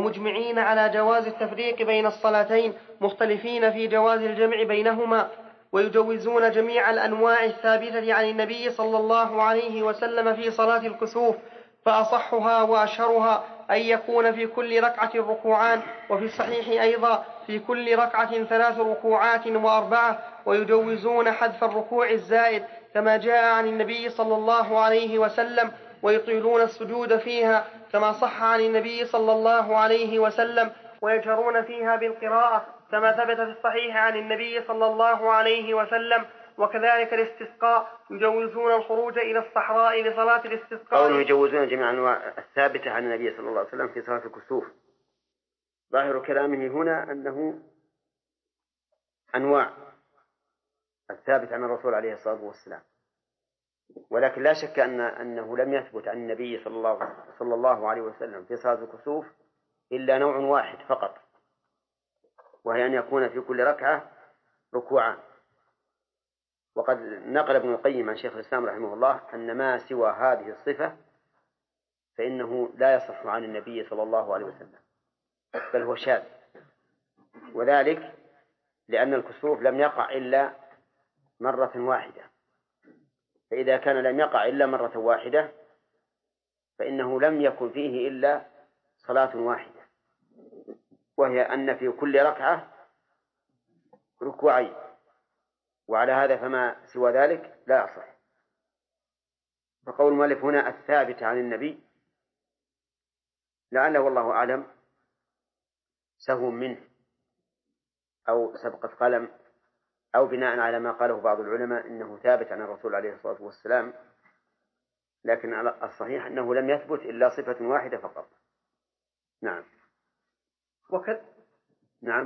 بين الصلاتين، مختلفين في جواز الجمع بينهما، ويجوزون جميع الأنواع الثابتة عن النبي صلى الله عليه وسلم في صلاة الكسوف، فأصحها وأشهرها أن يكون في كل ركعة ركوعان، وفي الصحيح أيضا في كل ركعة 3 ركوعات و4. ويجوزون حذف الركوع الزائد كما جاء عن النبي صلى الله عليه وسلم، ويطيلون السجود فيها كما صح عن النبي صلى الله عليه وسلم، ويجهرون فيها بالقراءة كما ثبت في الصحيح عن النبي صلى الله عليه وسلم. وكذلك الاستسقاء، يجوزون الخروج إلى الصحراء لصلاة الاستسقاء. قولوا يجوزون جميع الأنواع الثابتة عن النبي صلى الله عليه وسلم في صلاة الكسوف، ظاهر كلامه هنا أنه أنواع الثابت عن الرسول عليه الصلاة والسلام، ولكن لا شك أنه لم يثبت عن النبي صلى الله عليه وسلم في صلاة الكسوف إلا نوع واحد فقط، وهي أن يكون في كل ركعة ركوعان. وقد نقل ابن القيم عن شيخ الإسلام رحمه الله أن ما سوى هذه الصفة فإنه لا يصح عن النبي صلى الله عليه وسلم، بل هو شاذ، وذلك لأن الكسوف لم يقع إلا مرة واحدة، فإذا كان لم يقع إلا مرة واحدة فإنه لم يكن فيه إلا صلاة واحدة، وهي أن في كل ركعة ركوعين، وعلى هذا فما سوى ذلك لا يصح. فقول المؤلف هنا الثابت عن النبي لعله والله أعلم سهو منه أو سبقة قلم أو بناء على ما قاله بعض العلماء إنه ثابت عن الرسول عليه الصلاة والسلام، لكن الصحيح أنه لم يثبت إلا صفة واحدة فقط. نعم. نعم.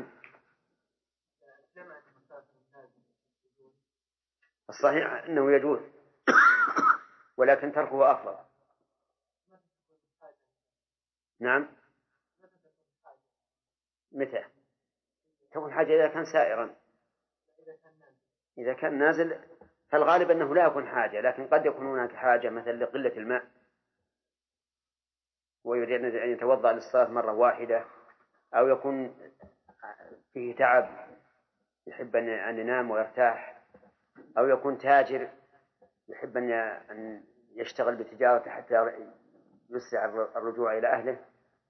الصحيح أنه يجوز، ولكن تركه أفضل. نعم. متى تكون حاجة؟ إذا كان سائرا. إذا كان نازل فالغالب أنه لا يكون حاجة، لكن قد يكون هناك حاجة مثل لقلة الماء ويريد أن يتوضأ للصلاة مرة واحدة، أو يكون فيه تعب يحب أن ينام ويرتاح، أو يكون تاجر يحب أن يشتغل بتجارته حتى يسرع الرجوع إلى أهله.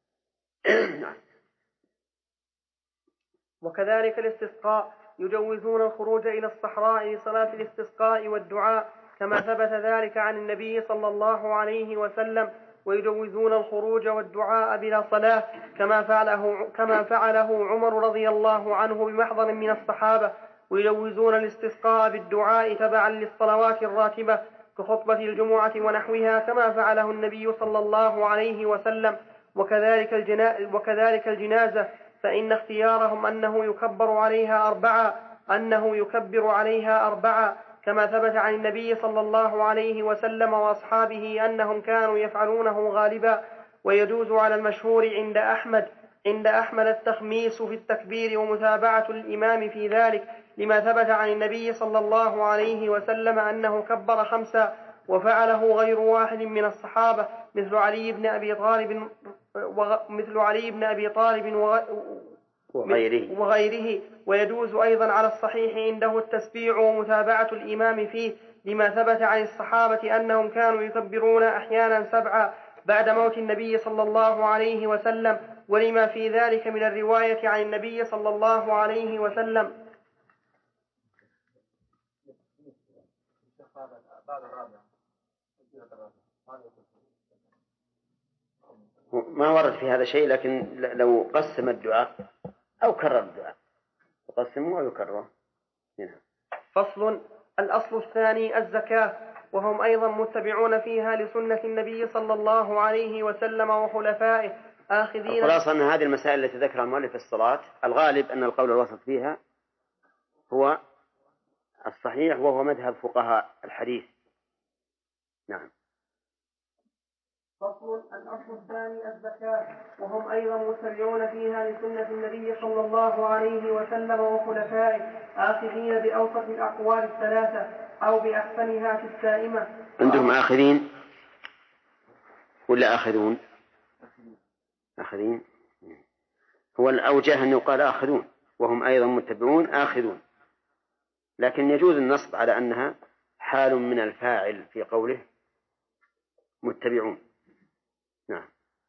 وكذلك الاستسقاء، يجوزون الخروج إلى الصحراء لصلاة الاستسقاء والدعاء كما ثبت ذلك عن النبي صلى الله عليه وسلم، ويجوزون الخروج والدعاء بلا صلاة كما فعله عمر رضي الله عنه بمحضر من الصحابة. ويجوزون الاستسقاء بالدعاء تبعا للصلوات الراتبة كخطبة الجمعة ونحوها كما فعله النبي صلى الله عليه وسلم. وكذلك الجنازة، فإن اختيارهم أنه يكبر عليها 4 كما ثبت عن النبي صلى الله عليه وسلم وأصحابه أنهم كانوا يفعلونه غالبا. ويجوز على المشهور عند أحمد التخميس في التكبير ومتابعة الإمام في ذلك، لما ثبت عن النبي صلى الله عليه وسلم أنه كبر 5، وفعله غير واحد من الصحابة مثل علي بن أبي طالب وغيره. ويجوز أيضا على الصحيح عنده التسبيع ومتابعة الإمام فيه، لما ثبت عن الصحابة أنهم كانوا يكبرون أحيانا 7 بعد موت النبي صلى الله عليه وسلم، ولما في ذلك من الرواية عن النبي صلى الله عليه وسلم. ما ورد في هذا شيء، لكن لو قسم الدعاء أو كرر الدعاء يقسمه ويكرره. فصل. الأصل الثاني الزكاة، وهم أيضا متبعون فيها لسنة النبي صلى الله عليه وسلم وخلفائه آخذين. خلاصة أن هذه المسائل التي ذكرها المؤلف في الصلاة الغالب أن القول الوسط فيها هو الصحيح، وهو مذهب فقهاء الحديث. نعم. فصل. الأصل الثاني الزكاة، وهم أيضا متبعون فيها لسنة النبي صلى الله عليه وسلم وخلفائه آخذين بأوسط الأقوال 3 أو بأحسنها في السائمة. عندهم آخذين ولا آخذون؟ آخذين. هو الأوجه أن يقال آخذون، وهم أيضا متبعون آخذون. لكن يجوز النصب على أنها حال من الفاعل في قوله متبعون. نعم.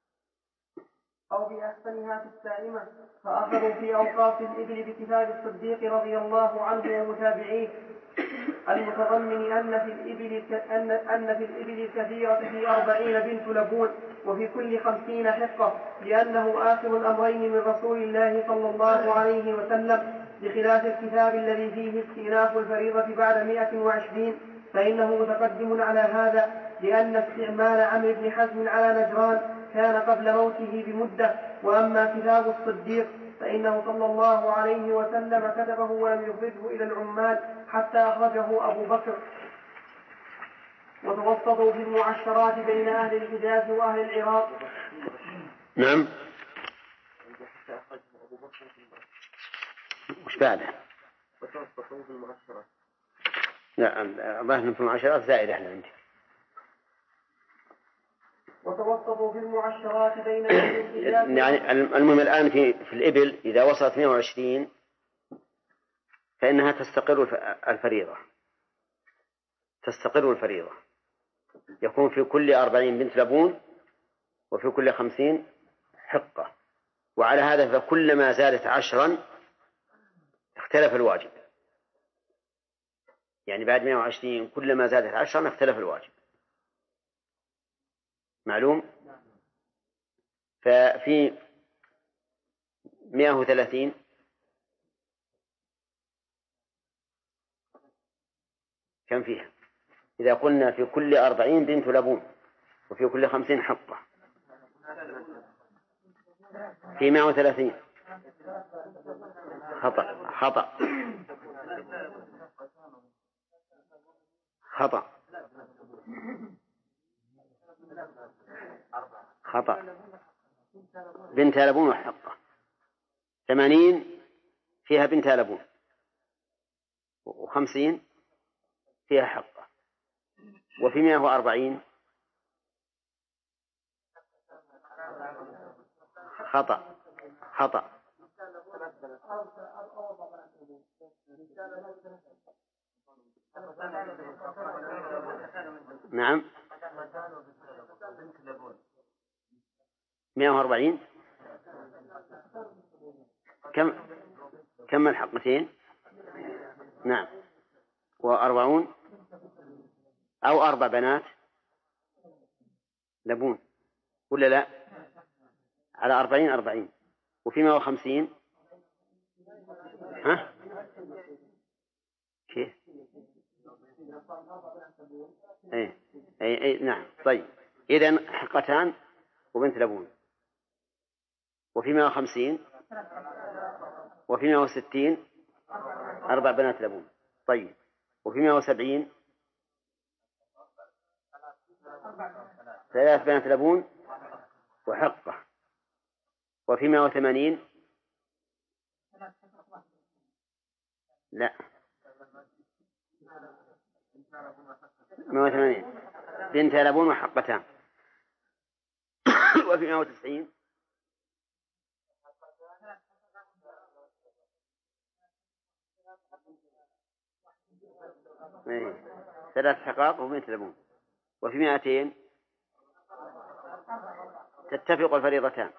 أو بأحسنها في السائمة، فأخذوا في أوقاف الإبل بكتاب الصديق رضي الله عنه ومتابعيه المتضمن أن في الإبل الكثيرة في 40 بنت لبون وفي كل 50 حقة، لأنه آخر الأمرين من رسول الله صلى الله عليه وسلم، بخلاف الكتاب الذي فيه استئناف الفريضة بعد 120، فإنه متقدم على هذا، لأن استعمال عمرو بن حزم على نجران كان قبل موته بمدة. وأما كتاب الصديق فإنه صلى الله عليه وسلم كتبه ولم يخرجه إلى العمال حتى أخرجه أبو بكر. وتوسطوا في المعشرات بين أهل الحجاز وأهل العراق. نعم. وش بعده؟ وتوسطوا في المعشرات. لا، ظهر في المعشرات زائد احنا عندي. وتوسطوا في المعشرات بين أهل الحجاز. يعني المهم الآن في الإبل إذا وصلت 120 فإنها تستقر الفريضة. يكون في كل 40 بنت لبون وفي كل 50 حقة. وعلى هذا فكلما زادت 10 اختلف الواجب. يعني بعد 120 كلما زادت 10 اختلف الواجب. معلوم؟ ففي 130 كم فيها؟ إذا قلنا في كل 40 بنت لبون وفي كل 50 حقة، في 130 خطأ بنت لبون وحقة. 80 فيها بنت لبون و50 فيها حقة. وفي 140 خطأ نعم. 140 كم الحقتين؟ نعم. و40 أو 4 بنات لبون ولا لا؟ على 40 وفي 150 ها كيف؟ أي نعم. طيب إذن حقتان وبنت لبون. وفي 150 وفي 160 4 بنات لبون. طيب وفي 170 3 بنات لبون وحقة. وفي 180 لا 180 بنت لبون وحقتان. وفي 190 3 حقاق وبنت لبون. وفي 200 تتفق الفريضتان،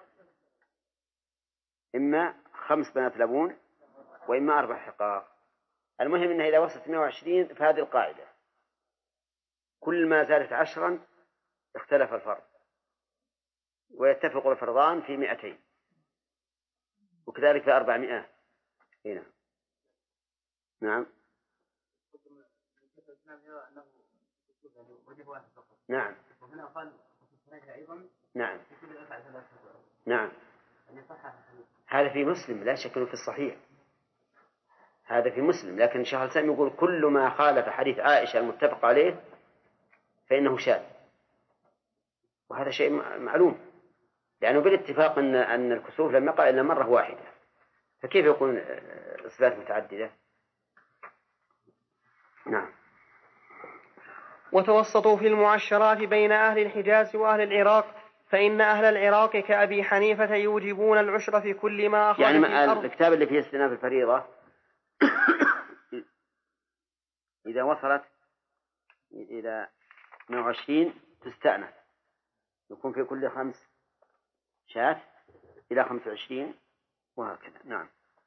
إما 5 بنات لبون وإما 4 حقاق. المهم أنه إذا وصلت 120 فهذه القاعدة، كل ما زادت 10 اختلف الفرض، ويتفق الفرضان في 200 وكذلك في 400 هنا. نعم. نعم. نعم. نعم. هذا في مسلم لا شك في الصحيح، هذا في مسلم. لكن شيخ الإسلام يقول كل ما خالف حديث عائشة المتفق عليه فإنه شاذ، وهذا شيء معلوم، لأنه بالاتفاق أن الكسوف لم يقع إلا مرة واحدة، فكيف يكون إثبات متعددة؟ نعم. وتوسطوا في المعشرات بين أهل الحجاز وأهل العراق، فإن أهل العراق كأبي حنيفة يوجبون العشر في كل ما أخرج يعني في الأرض. الكتاب اللي فيه استئناف الفريضة إذا وصلت إلى 120 تستأنف، يكون في كل 5 شاة إلى 25 وهكذا. نعم.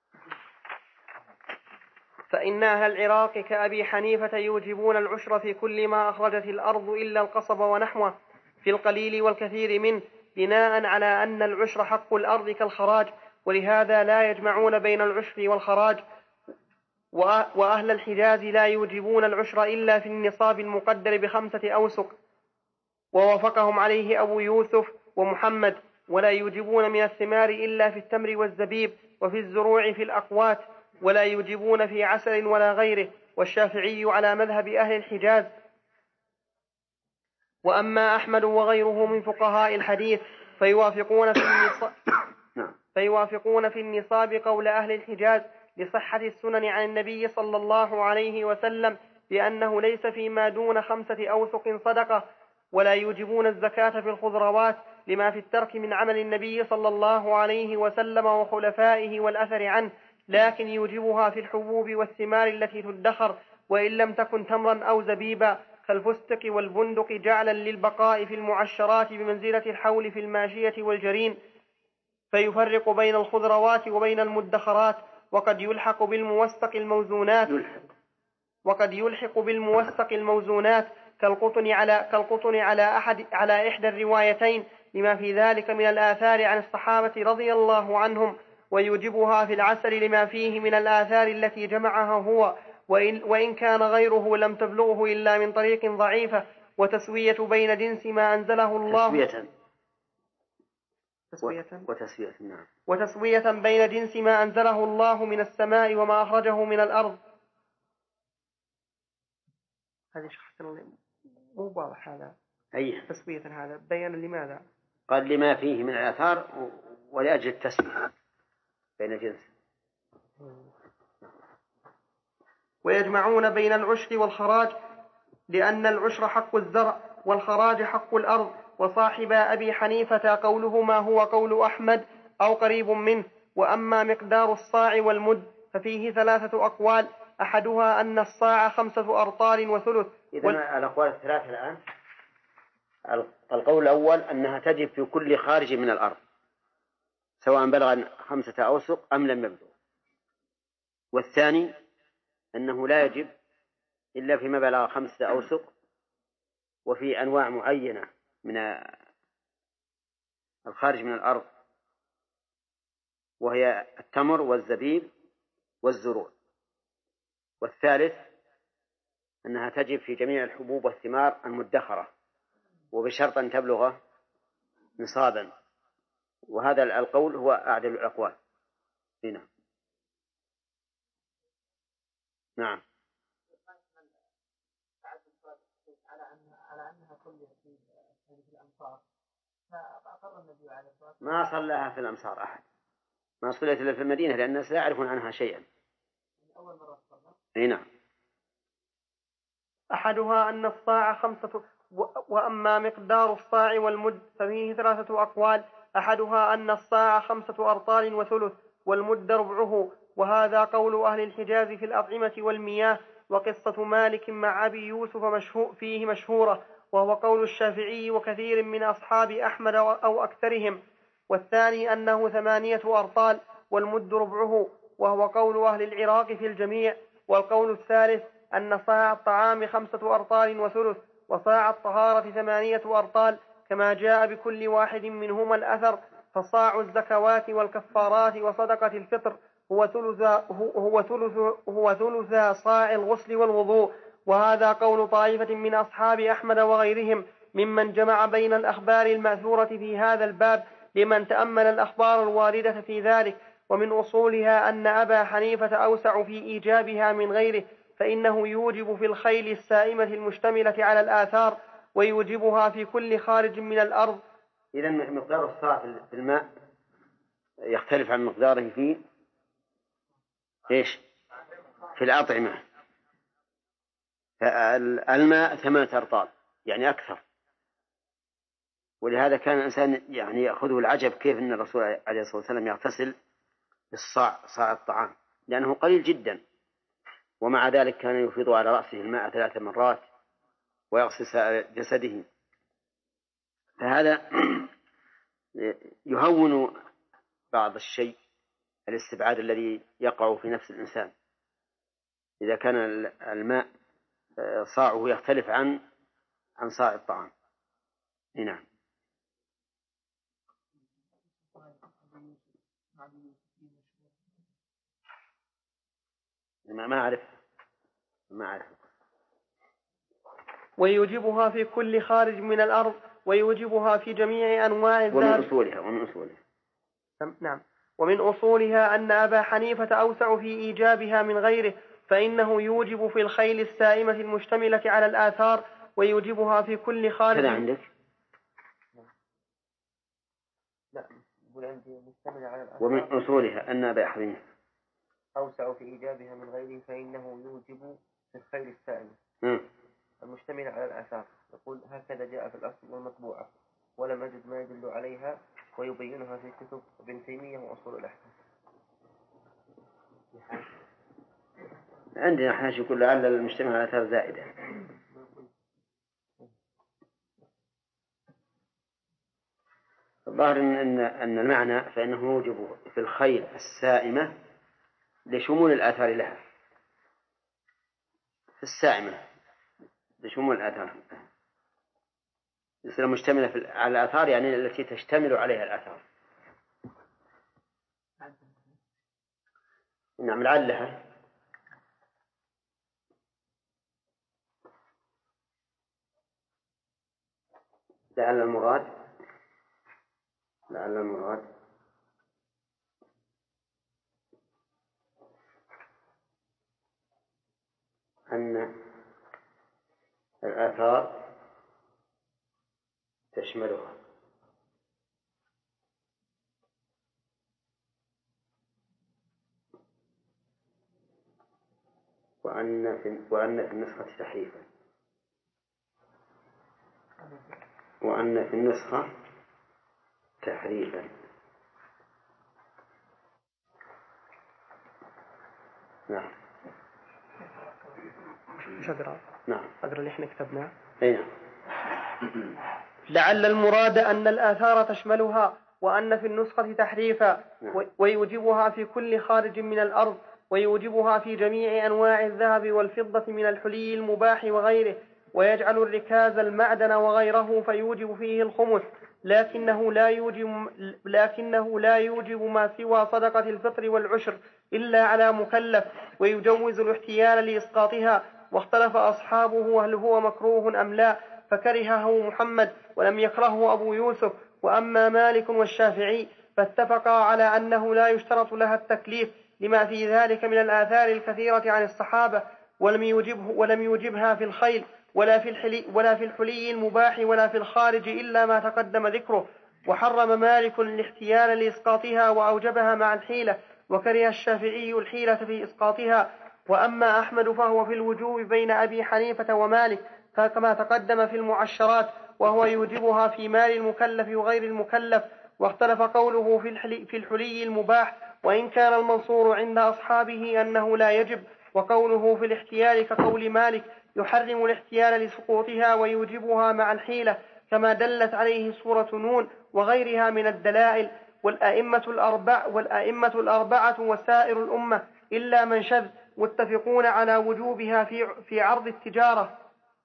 فإن أهل العراق كأبي حنيفة يوجبون العشر في كل ما أخرجت الأرض إلا القصب ونحوه في القليل والكثير منه، بناء على أن العشر حق الأرض كالخراج، ولهذا لا يجمعون بين العشر والخراج. وأهل الحجاز لا يوجبون العشر إلا في النصاب المقدر ب5 أوسق، ووافقهم عليه أبو يوسف ومحمد. ولا يوجبون من الثمار إلا في التمر والزبيب، وفي الزروع في الأقوات، ولا يوجبون في عسل ولا غيره. والشافعي على مذهب أهل الحجاز. وأما أحمد وغيره من فقهاء الحديث فيوافقون في النصاب قول أهل الحجاز لصحة السنن عن النبي صلى الله عليه وسلم بأنه ليس فيما دون 5 أوسق صدقة. ولا يوجبون الزكاة في الخضروات لما في الترك من عمل النبي صلى الله عليه وسلم وخلفائه والأثر عنه، لكن يوجبها في الحبوب والثمار التي تدخر، وإن لم تكن تمرا أو زبيبا كالفستق والبندق، جعلا للبقاء في المعشرات بمنزلة الحول في الماشية والجرين. فيفرق بين الخضروات وبين المدخرات. وقد يلحق بالموسق الموزونات كالقطن على إحدى الروايتين، لما في ذلك من الآثار عن الصحابة رضي الله عنهم. ويوجبها في العسل لما فيه من الآثار التي جمعها هو، وإن كان غيره لم تبلغه إلا من طريق ضعيفة. وتسوية بين جنس ما أنزله الله وتسوية بين جنس ما أنزله الله من السماء وما أخرجه من الأرض. هذه شخصا مو واضح هذا. تسوية هذا بيان لماذا؟ قال لما فيه من الآثار ولأجل التسوية بين جنس. ويجمعون بين العشر والخراج لأن العشر حق الزرع والخراج حق الأرض. وصاحب أبي حنيفة قولهما هو قول أحمد أو قريب منه. وأما مقدار الصاع والمد ففيه 3 أقوال، أحدها أن الصاع 5 أرطال وثلث. إذن الأقوال الثلاثة الآن، القول الأول أنها تجب في كل خارج من الأرض سواء بلغ 5 أوسق أم لم يبلغ. والثاني أنه لا يجب إلا فيما بلغ 5 أوسق، وفي أنواع معينة من الخارج من الأرض، وهي التمر والزبيب والزروع. والثالث أنها تجب في جميع الحبوب والثمار المدخرة، وبشرط أن تبلغ نصابا. وهذا القول هو أعدل الأقوال. هنا نعم. على أنها كلها في الأمصار، فأقر النبي عليه الصلاة والسلام ما صلىها في الأمصار أحد، ما صليت إلا في المدينة، لأن الناس لا يعرفون عنها شيئا. أول مرة صلى. نعم. أحدها أن الصاع 5، وأما مقدار الصاع والمد ففيه 3 أقوال، أحدها أن الصاع 5 أرطال وثلث، والمد ربعه. وهذا قول أهل الحجاز في الأطعمة والمياه. وقصة مالك مع أبي يوسف فيه مشهورة، وهو قول الشافعي وكثير من أصحاب أحمد أو أكثرهم. والثاني أنه 8 أرطال والمد ربعه، وهو قول أهل العراق في الجميع. والقول الثالث أن صاع الطعام 5 أرطال وثلث، وصاع الطهارة 8 أرطال، كما جاء بكل واحد منهما الأثر. فصاع الزكوات والكفارات وصدقة الفطر هو ثلث صاع الغسل والوضوء. وهذا قول طائفة من أصحاب أحمد وغيرهم ممن جمع بين الأخبار المأثورة في هذا الباب، لمن تأمل الأخبار الواردة في ذلك. ومن أصولها أن أبا حنيفة أوسع في إيجابها من غيره، فإنه يوجب في الخيل السائمة المشتملة على الآثار، ويوجبها في كل خارج من الأرض. إذن مقدار الصاع في الماء يختلف عن مقداره في في الأطعمة. الماء 8 أرطال يعني أكثر، ولهذا كان الإنسان يعني يأخذه العجب كيف أن الرسول عليه الصلاة والسلام يغتسل بالصاع، صاع الطعام، لأنه قليل جدا ومع ذلك كان يفيض على رأسه الماء 3 مرات ويغسل سائر جسده، فهذا يهون بعض الشيء، الاستبعاد الذي يقع في نفس الإنسان إذا كان الماء صاعه يختلف عن صاع الطعام. نعم. ما أعرف. ويوجبها في كل خارج من الأرض، ويوجبها في جميع أنواع الذهب. ومن أصولها أن أبا حنيفة أوسع في إيجابها من غيره، فإنه يوجب في الخيل السائمة المشتملة على الآثار، ويوجبها في كل خارج. كذا عندك؟ ومن أصولها أن أبا حنيفة أوسع في إيجابها من غيره، فإنه يوجب في الخيل السائمة المشتملة على الآثار. يقول هكذا جاء في الأصل والمطبوعة، ولم أجد ما يدل عليها، ويبينها في كتب ابن تيمية وأصول الأحكام. عندنا حاجة يقول لعل المجتمع على الآثار زائدة. الظاهر أن المعنى فإنه يوجب في الخيل السائمة لشمول الآثار لها، في السائمة لشمول الآثار، يصير مشتملة على الآثار يعني التي تشتمل عليها الآثار. نعم لعلها. لعل المراد أن الآثار تشملها، وأن في النسخة تحريفا، وأن في النسخة تحريفا. نعم. مش أقرأ. نعم. أقرأ اللي إحنا كتبناه. نعم. لعل المراد أن الآثار تشملها، وأن في النسخة تحريفا. نعم. ويوجبها في كل خارج من الأرض، ويوجبها في جميع أنواع الذهب والفضة من الحلي المباح وغيره، ويجعل الركاز المعدن وغيره فيوجب فيه الخمس، لكنه لا يوجب ما سوى صدقة الفطر والعشر إلا على مكلف، ويجوز الاحتيال لإسقاطها. واختلف أصحابه هل هو مكروه أم لا، فكرهه محمد ولم يكرهه أبو يوسف، وأما مالك والشافعي فاتفقا على أنه لا يشترط لها التكليف لما في ذلك من الآثار الكثيرة عن الصحابة، ولم يوجبها في الخيل ولا في الحلي المباح ولا في الخارج إلا ما تقدم ذكره. وحرم مالك الاحتيال لإسقاطها وأوجبها مع الحيلة، وكره الشافعي الحيلة في إسقاطها. وأما أحمد فهو في الوجوب بين أبي حنيفة ومالك كما تقدم في المعشرات، وهو يوجبها في مال المكلف وغير المكلف. واختلف قوله في الحلي المباح، وإن كان المنصور عند أصحابه أنه لا يجب، وقوله في الاحتيال كقول مالك يحرم الاحتيال لسقوطها ويوجبها مع الحيلة، كما دلت عليه سورة نون وغيرها من الدلائل. والأئمة الأربعة وسائر الأمة إلا من شذ متفقون على وجوبها في عرض التجارة.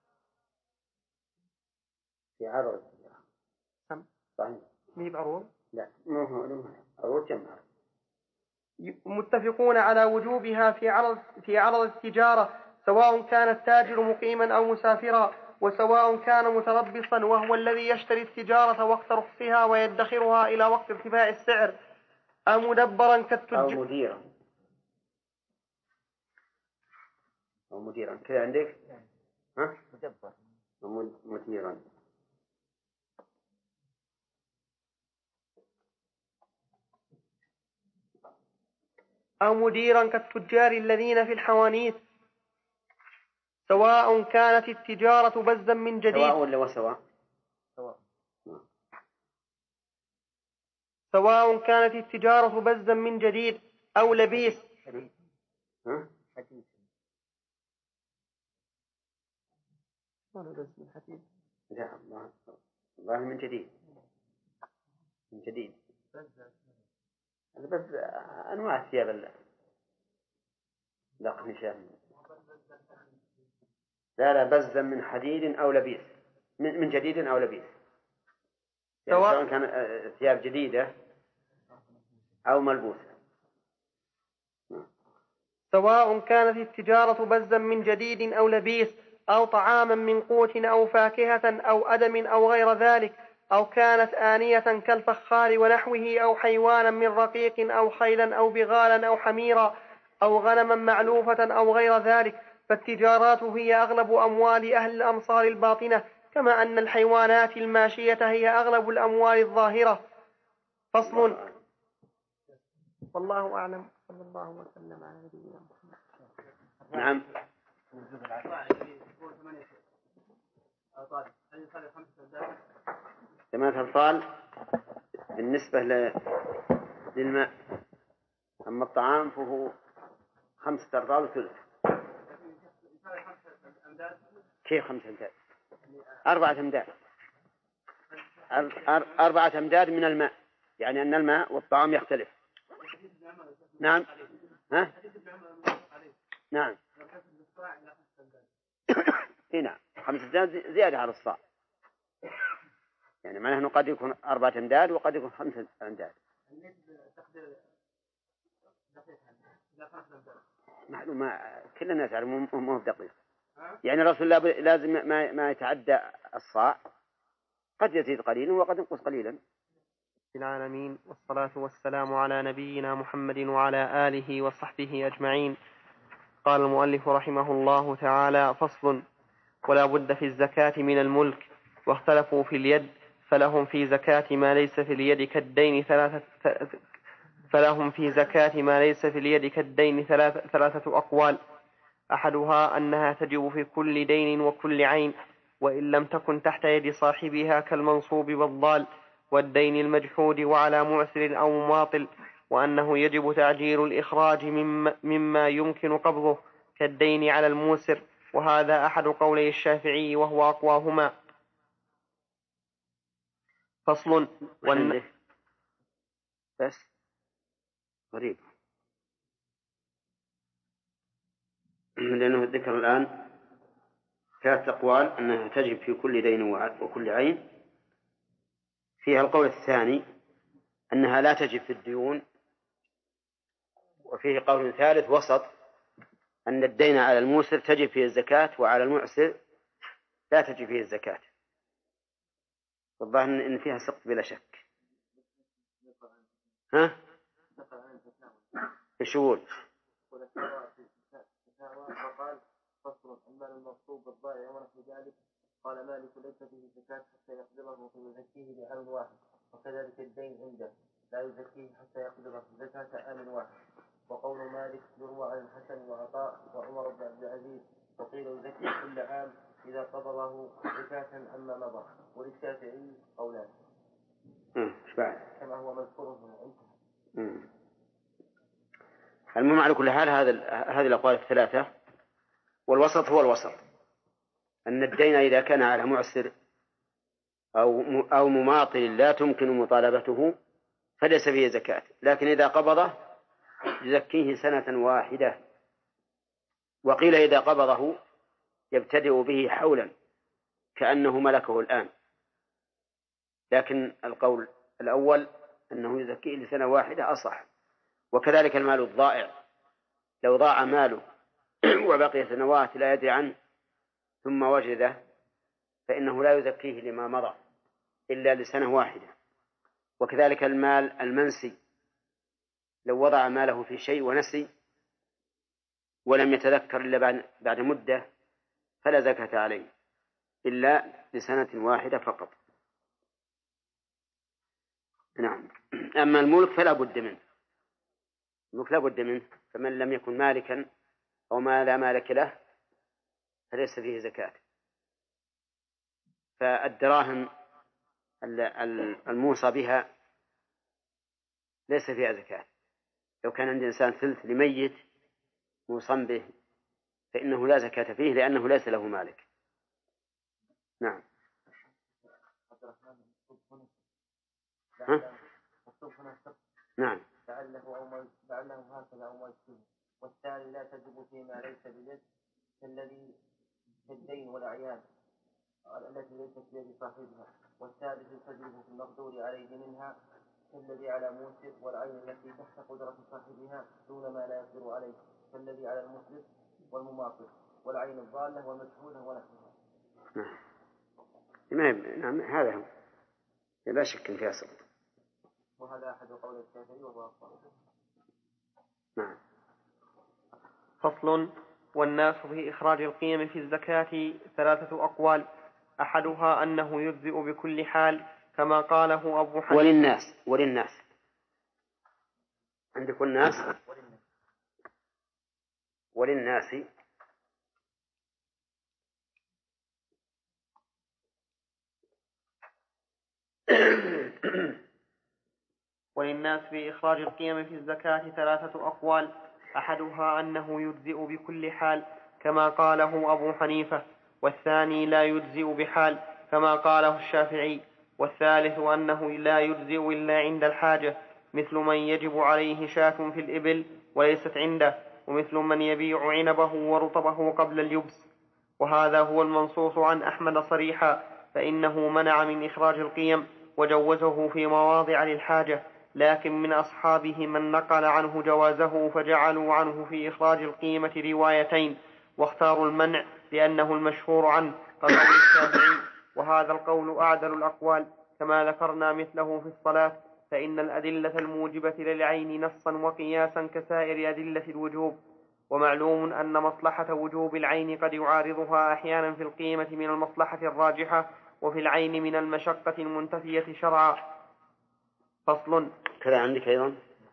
في عرض التجارة. صحيح. مين بعروض؟ لا عروض جمع. متفقون على وجوبها في عرض التجارة، سواء كان التاجر مقيما أو مسافرا، وسواء كان متربصا وهو الذي يشتري التجارة وقت رخصها ويدخرها إلى وقت ارتفاع السعر، أو مدبرا أو مديرا كذا عندك؟ ها؟ مدبر مديرا. أو مديرا كالتجار الذين في الحوانيت، سواء كانت التجارة بزا من جديد. سواء ولا وسواء؟ سواء كانت التجارة بزا من جديد أو لبيس. بس من حديد. لا الله من جديد، من جديد. بس أنواع الثياب لا قمشان. لا بزا من حديد أو لبيس، من جديد أو لبيس، يعني سواء كان ثياب جديدة أو ملبوسة. سواء كانت التجارة بزا من جديد أو لبيس، أو طعاما من قوت أو فاكهة أو أدم أو غير ذلك، أو كانت آنية كالفخار ونحوه، أو حيوانا من رقيق أو خيلا أو بغالا أو حميرا أو غنما معلوفة أو غير ذلك، فالتجارات هي أغلب أموال أهل الأمصار الباطنة، كما أن الحيوانات الماشية هي أغلب الأموال الظاهرة. فصل. والله أعلم. صلى الله وسلم على نبينا محمد. نعم. ثمانية أرطال بالنسبة للماء، أما الطعام فهو 5 أرطال وثلث. كيف 5 أمداد؟ 4 أمداد. 4 أمداد من الماء، يعني أن الماء والطعام يختلف. نعم. ها؟ نعم. هنا 5 أمداد زيادة على الصاع، يعني معناه أنه قد يكون 4 أمداد وقد يكون 5 أمداد. معلومة كل الناس يعرفون مو دقيق، يعني الرسول لازم ما يتعدى الصاع، قد يزيد قليلا وقد ينقص قليلا. العالمين، والصلاة والسلام على نبينا محمد وعلى آله وصحبه أجمعين. قال المؤلف رحمه الله تعالى: فصل. ولا بد في الزكاة من الملك، واختلفوا في اليد، فلهم في زكاة ما ليس في اليد كالدين ثلاثة أقوال. أحدها أنها تجب في كل دين وكل عين، وإن لم تكن تحت يد صاحبها كالمنصوب والضال والدين المجحود وعلى معسر أو مماطل، وأنه يجب تعجيل الإخراج مما يمكن قبضه كالدين على الموسر، وهذا أحد قولي الشافعي وهو أقواهما. فصل. بس غريب، لأنه ذكر الآن 3 أقوال أنها تجب في كل دين وكل عين. فيها القول الثاني أنها لا تجب في الديون، وفيه قول ثالث وسط أن الدين على الموسر تجب فيه الزكاة وعلى المعسر لا تجب فيه الزكاة. والظاهر إن فيها سقط بلا شك. ها؟ الشهود. وقال: فصل. المال المغصوب بالضائع ونحو ذلك، قال مالك: ليس فيه زكاة حتى يقبضه فيزكيه بعام واحد، وكذلك الدين عنده لا يزكيه حتى يقبضه زكاة عام واحد. وقول مالك يروى عن الحسن وعطاء وعمر بن عبد العزيز، وقيل يزكي كل عام إذا قبضه زكاة عما مضى. وللشافعي قولان كما هو مذكور عنده. المهم على كل حال هذه الأقوال الثلاثة، والوسط هو الوسط، أن الدين إذا كان على معسر أو مماطل لا تمكن مطالبته فليس فيه زكاة، لكن إذا قبضه يزكيه سنة واحدة. وقيل إذا قبضه يبتدئ به حولا كأنه ملكه الآن، لكن القول الأول أنه يزكيه لسنة واحدة أصح. وكذلك المال الضائع، لو ضاع ماله وبقي سنوات لا يدري عنه ثم وجده فإنه لا يزكيه لما مضى إلا لسنة واحدة. وكذلك المال المنسي، لو وضع ماله في شيء ونسي ولم يتذكر إلا بعد مدة فلا زكاة عليه إلا لسنة واحدة فقط. نعم. أما الملك فلا بد منه، الملك لا بد منه، فمن لم يكن مالكا أو ما لا مالك له فليس فيه زكاة. فالدراهم الموصى بها ليس فيها زكاة. لو كان عند إنسان ثلث لميت موصى به فإنه لا زكاة فيه لأنه ليس له مالك. نعم. نعم. لعله هكذا أو ما يشبهه. والثاني لا تجب فيما ليس بيد كالذي كالدين والأعيان التي ليست بيد صاحبها. والثالث تجب في المقدور عليه منها كالذي على موسر والعين التي تحت قدرة صاحبها دون ما لا يقدر عليه كالذي على المفلس والمماطل والعين الضالة والمجهولة ونحوها. نعم هذا هو لا شك في أصل. وهذا أحد قول الشافعي وهو أصل. نعم. فصل. والناس في إخراج القيم في الزكاة 3 أقوال، أحدها أنه يجزئ بكل حال كما قاله أبو حنيفة. وللناس عندك الناس وللناس وللناس في إخراج القيم في الزكاة 3 أقوال، أحدها أنه يجزئ بكل حال كما قاله أبو حنيفة، والثاني لا يجزئ بحال كما قاله الشافعي، والثالث أنه لا يجزئ إلا عند الحاجة، مثل من يجب عليه شاة في الإبل وليست عنده، ومثل من يبيع عنبه ورطبه قبل اليبس. وهذا هو المنصوص عن أحمد صريحا، فإنه منع من إخراج القيم وجوزه في مواضع للحاجة، لكن من أصحابه من نقل عنه جوازه فجعلوا عنه في إخراج القيمة روايتين، واختاروا المنع لأنه المشهور عنه كقول الشافعي، وهذا القول أعدل الأقوال، كما ذكرنا مثله في الصلاة، فإن الأدلة الموجبة للعين نصا وقياسا كسائر أدلة الوجوب. ومعلوم أن مصلحة وجوب العين قد يعارضها أحيانا في القيمة من المصلحة الراجحة، وفي العين من المشقة المنتفية شرعا. فصل. كذا عندك أيضا.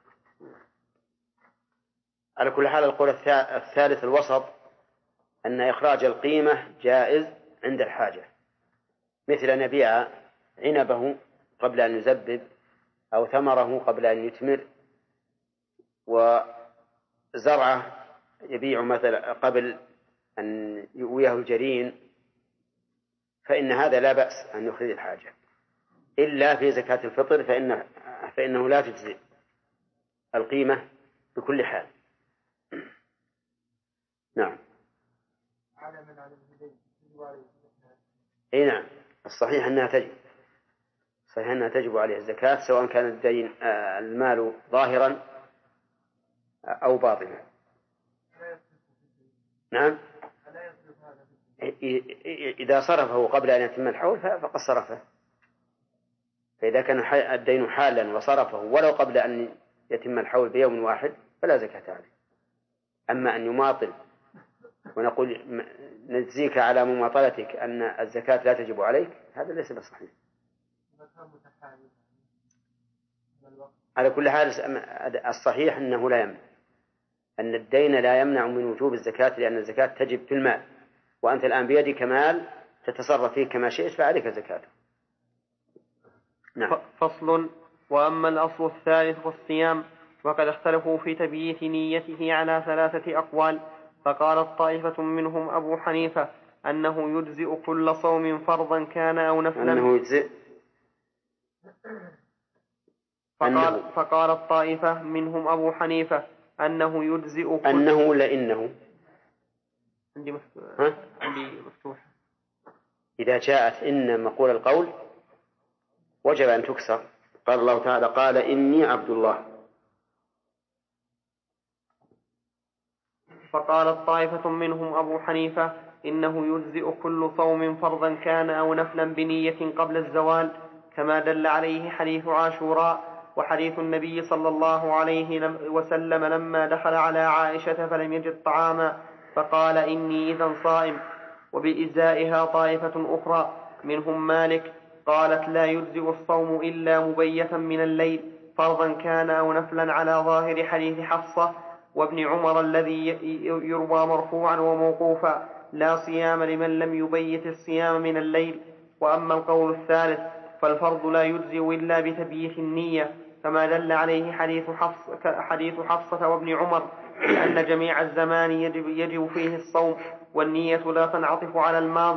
على كل حال القول الثالث الوسط أن إخراج القيمة جائز عند الحاجة، مثل أن يبيع عنبه قبل أن يزبب أو ثمره قبل أن يثمر، وزرعه يبيع مثلا قبل أن يؤويه الجرين، فإن هذا لا بأس أن يخرج الحاجة، إلا في زكاة الفطر فإنه لا تجزئ القيمة بكل حال. نعم. أي نعم، الصحيح أنها تجب عليه الزكاة سواء كان الدين المال ظاهرا أو باطنا. نعم. إذا صرفه قبل أن يتم الحول فقد صرفه، فإذا كان الدين حالا وصرفه ولو قبل أن يتم الحول بيوم واحد فلا زكاة عليه. أما أن يماطل ونقول نجزيك على مماطلتك أن الزكاة لا تجب عليك، هذا ليس بصحيح. على كل حال الصحيح أنه لا يمنع، أن الدين لا يمنع من وجوب الزكاة، لأن الزكاة تجب في المال، وأنت الآن بيدك مال تتصرف فيه كما شئت فعليك زكاته. نعم. فصل. وأما الأصل الثالث والصيام وقد اختلفوا في تبييت نيته على 3 أقوال، فقالت طائفة منهم أبو حنيفة أنه يجزئ كل صوم فرضا كان أو نفلا. أنه يجزئ. فقالت طائفة منهم أبو حنيفة أنه يجزئ كل. أنه ولا إنه؟ عندي مفتوح. إذا جاءت إن مقول القول وجب أن تكسر. قال الله تعالى: قال إني عبد الله. فقالت طائفة منهم أبو حنيفة إنه يجزئ كل صوم فرضا كان أو نفلا بنية قبل الزوال، كما دل عليه حديث عاشوراء وحديث النبي صلى الله عليه وسلم لما دخل على عائشة فلم يجد طعاما فقال إني إذن صائم. وبإزائها طائفة أخرى منهم مالك قالت لا يجزئ الصوم إلا مبيتا من الليل فرضا كان أو نفلا، على ظاهر حديث حفصة وابن عمر الذي يروى مرفوعا وموقوفا: لا صيام لمن لم يبيت الصيام من الليل. وأما القول الثالث فالفرض لا يجزئ إلا بتبييت النية، كما دل عليه حديث حفصة وابن عمر، لأن جميع الزمان يجب فيه الصوم، والنية لا تنعطف على الماضي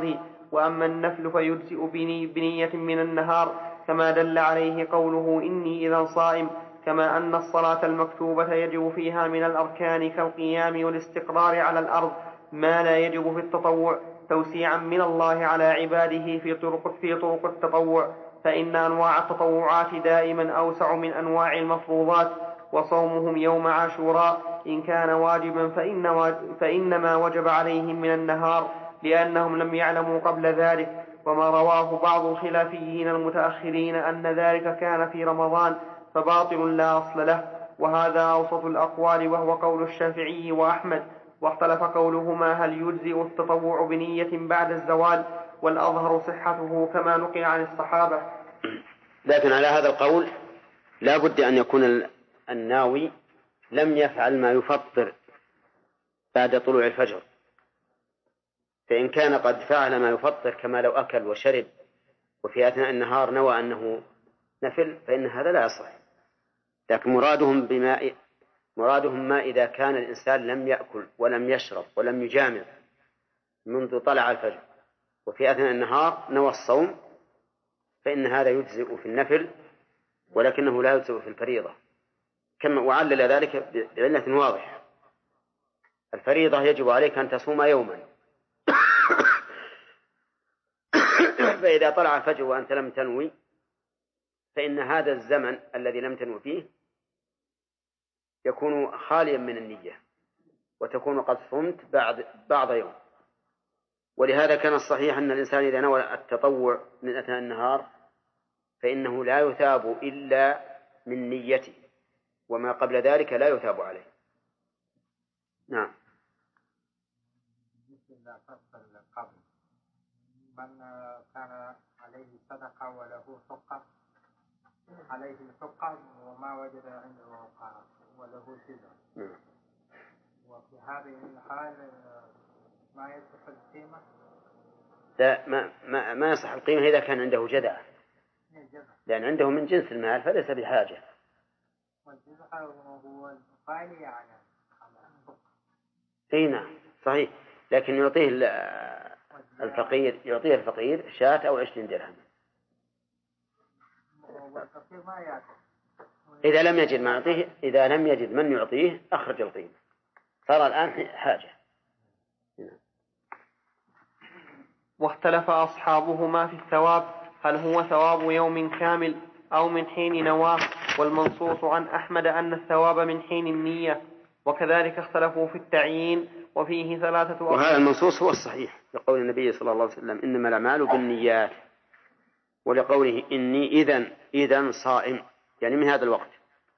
وأما النفل فيجزئ بنية من النهار كما دل عليه قوله إني إذا صائم، كما أن الصلاة المكتوبة يجب فيها من الأركان كالقيام والاستقرار على الأرض ما لا يجب في التطوع توسيعا من الله على عباده في طرق التطوع، فإن أنواع التطوعات دائما أوسع من أنواع المفروضات. وصومهم يوم عاشوراء إن كان واجبا فإنما وجب عليهم من النهار لأنهم لم يعلموا قبل ذلك. وما رواه بعض الخلافيين المتأخرين أن ذلك كان في رمضان فباطل لا أصل له، وهذا أوسط الأقوال وهو قول الشافعي وأحمد، واختلف قولهما هل يجزئ التطوع بنية بعد الزوال، والأظهر صحته كما نقل عن الصحابة. لكن على هذا القول لا بد أن يكون الناوي لم يفعل ما يفطر بعد طلوع الفجر، فإن كان قد فعل ما يفطر كما لو أكل وشرب وفي أثناء النهار نوى أنه نفل فإن هذا لا يصح. لكن مرادهم ما إذا كان الإنسان لم يأكل ولم يشرب ولم يجامع منذ طلع الفجر وفي أثناء النهار نوى الصوم فإن هذا يجزئ في النفل ولكنه لا يجزئ في الفريضة، كما وعلل ذلك بعلة واضحة. الفريضة يجب عليك أن تصوم يوما فإذا طلع الفجر وأنت لم تنوي فإن هذا الزمن الذي لم تنوي فيه يكون خاليا من النية وتكون قد صمت بعض يوم. ولهذا كان الصحيح أن الإنسان إذا نوى التطوع من أثناء النهار فإنه لا يثاب إلا من نيته، وما قبل ذلك لا يثاب عليه. نعم. من كان عليه صدقة وله حقة عليه الحقة وما وجد عنده وله سلة، وفي هذه الحال ما يصح القيمة؟ لا، ما يصح القيمة إذا كان عنده جدع، لأن عنده من جنس المال فليس بحاجة. والجزء هو الغالي يعني اي نعم صحيح، لكن يعطيه الفقير شاة أو 20 درهم. إذا لم يجد من يعطيه أخرج القيمة، صار الآن حاجة. واختلف أصحابهما في الثواب هل هو ثواب يوم كامل أو من حين نواه، والمنصوص عن أحمد أن الثواب من حين النية، وكذلك اختلفوا في التعيين وفيه 3 أقوال. وهذا المنصوص هو الصحيح لقول النبي صلى الله عليه وسلم إنما الأعمال بالنيات، ولقوله إني إذن صائم يعني من هذا الوقت.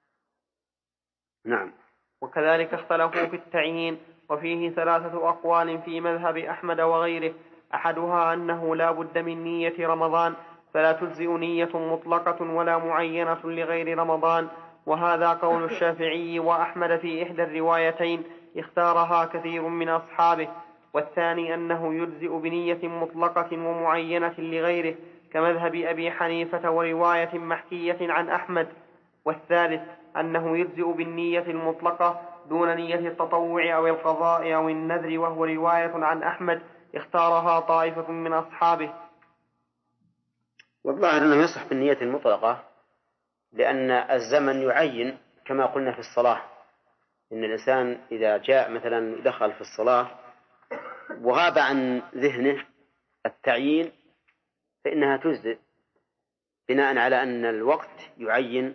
نعم. وكذلك اختلفوا في التعيين وفيه 3 أقوال في مذهب أحمد وغيره، أحدها أنه لا بد من نية رمضان فلا تجزئ نية مطلقة ولا معينة لغير رمضان، وهذا قول الشافعي وأحمد في إحدى الروايتين اختارها كثير من أصحابه. والثاني أنه يجزئ بنية مطلقة ومعينة لغيره كمذهب أبي حنيفة ورواية محكية عن أحمد. والثالث أنه يجزئ بالنية المطلقة دون نية التطوع أو القضاء أو النذر، وهو رواية عن أحمد اختارها طائفة من أصحابه. والظاهر أنه يصح بالنية المطلقة، لأن الزمن يعين كما قلنا في الصلاة، إن الإنسان إذا جاء مثلا دخل في الصلاة وغاب عن ذهنه التعيين فإنها تجزئ بناء على أن الوقت يعين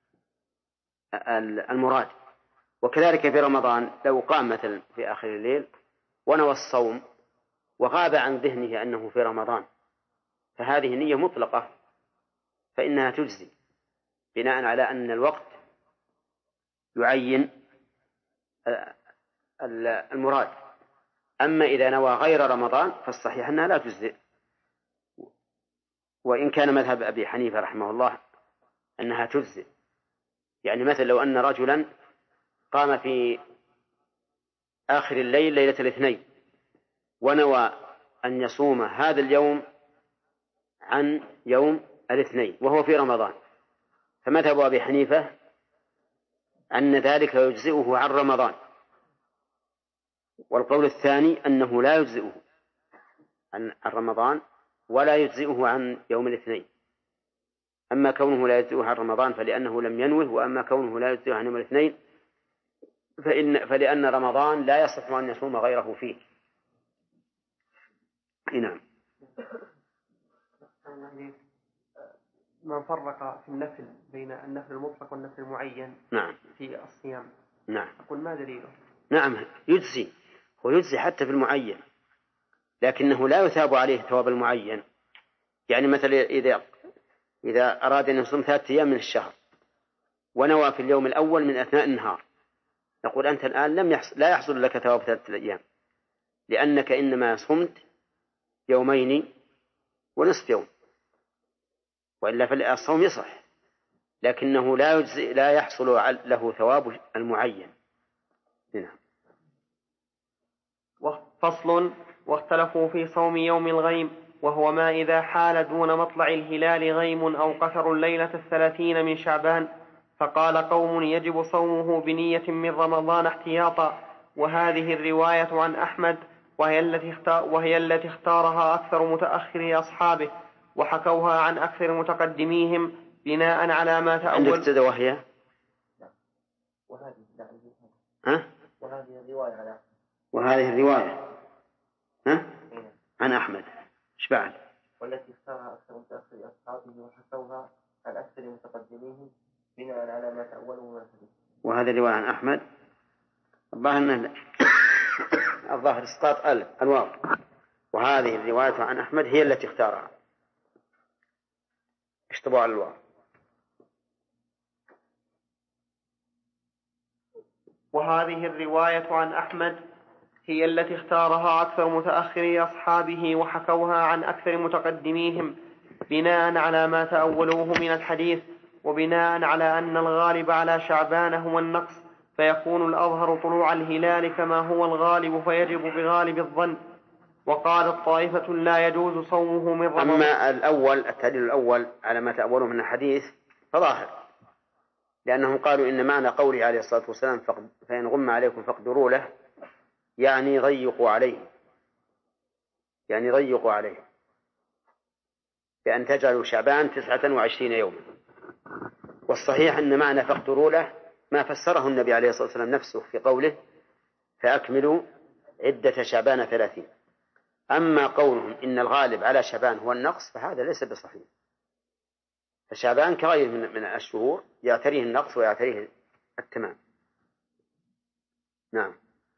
المراد. وكذلك في رمضان لو قام مثلا في آخر الليل ونوى الصوم وغاب عن ذهنه أنه في رمضان فهذه نية مطلقة فإنها تجزي بناء على أن الوقت يعين المراد. أما إذا نوى غير رمضان فالصحيح أنها لا تجزئ، وإن كان مذهب أبي حنيفة رحمه الله أنها تجزئ. يعني مثل لو أن رجلا قام في آخر الليل ليلة الاثنين ونوى أن يصوم هذا اليوم عن يوم الاثنين وهو في رمضان، فمذهب أبي حنيفة أن ذلك يجزئه عن رمضان، والقول الثاني أنه لا يجزئه عن رمضان ولا يجزئه عن يوم الاثنين. أما كونه لا يجزئه عن رمضان فلأنه لم ينوه، وأما كونه لا يجزئه عن يوم الاثنين فلأن رمضان لا يصح أن يصوم غيره فيه. نعم. من فرق في النفل بين النفل المطلق والنفل المعين نعم. في الصيام، نعم. أقول ما دليله؟ نعم يجزي، ويجزي حتى في المعين، لكنه لا يثاب عليه ثواب المعين. يعني مثلا إذا أراد أن يصوم 3 أيام من الشهر ونوى في اليوم الأول من أثناء النهار، نقول أنت الآن لا يحصل لك ثواب 3 أيام، لأنك إنما صمت يومين ونصف يوم، وإلا فالصوم يصح، لكنه لا يحصل له ثواب المعين. نعم. فصل. واختلفوا في صوم يوم الغيم، وهو ما إذا حال دون مطلع الهلال غيم أو قثر الليلة 30 من شعبان، فقال قوم يجب صومه بنية من رمضان احتياطا، وهذه الرواية عن أحمد وهي التي اختارها أكثر متأخري أصحابه، وحكوها عن أكثر متقدميهم بناء على ما تأول. عندك تدى وهي؟ وهذه الرواية عن أحمد. إيش بعد؟ والتي اختارها أكثر متأخري أصحابه وحكوها عن أكثر متقدميهم بناء على ما تأوله من الحديث. وهذه الرواية عن أحمد. الظاهر اسقاط الواو. وهذه الرواية عن أحمد هي التي اختارها. اشطبوا على الواو. وهذه الرواية عن أحمد هي التي اختارها أكثر متأخري أصحابه وحكوها عن أكثر متقدميهم بناء على ما تأولوه من الحديث، وبناء على أن الغالب على شعبان هو النقص، فيكون الأظهر طلوع الهلال كما هو الغالب، فيجب بغالب الظن. وقالت طائفة لا يجوز صومه من رمضان. أما التدليل الأول على ما تأوله من الحديث فظاهر، لأنهم قالوا إن معنى قوله عليه الصلاة والسلام فإن غم عليكم فاقدروا له، يعني ضيقوا عليه بأن تجعلوا شعبان 29 يوما. والصحيح أن معنى فاقدروا له ما فسره النبي عليه الصلاة والسلام نفسه في قوله فأكملوا عدة شعبان 30. أما قولهم إن الغالب على شعبان هو النقص فهذا ليس بصحيح، فشعبان كغير من الشهور يعتريه النقص ويعتريه التمام. نعم.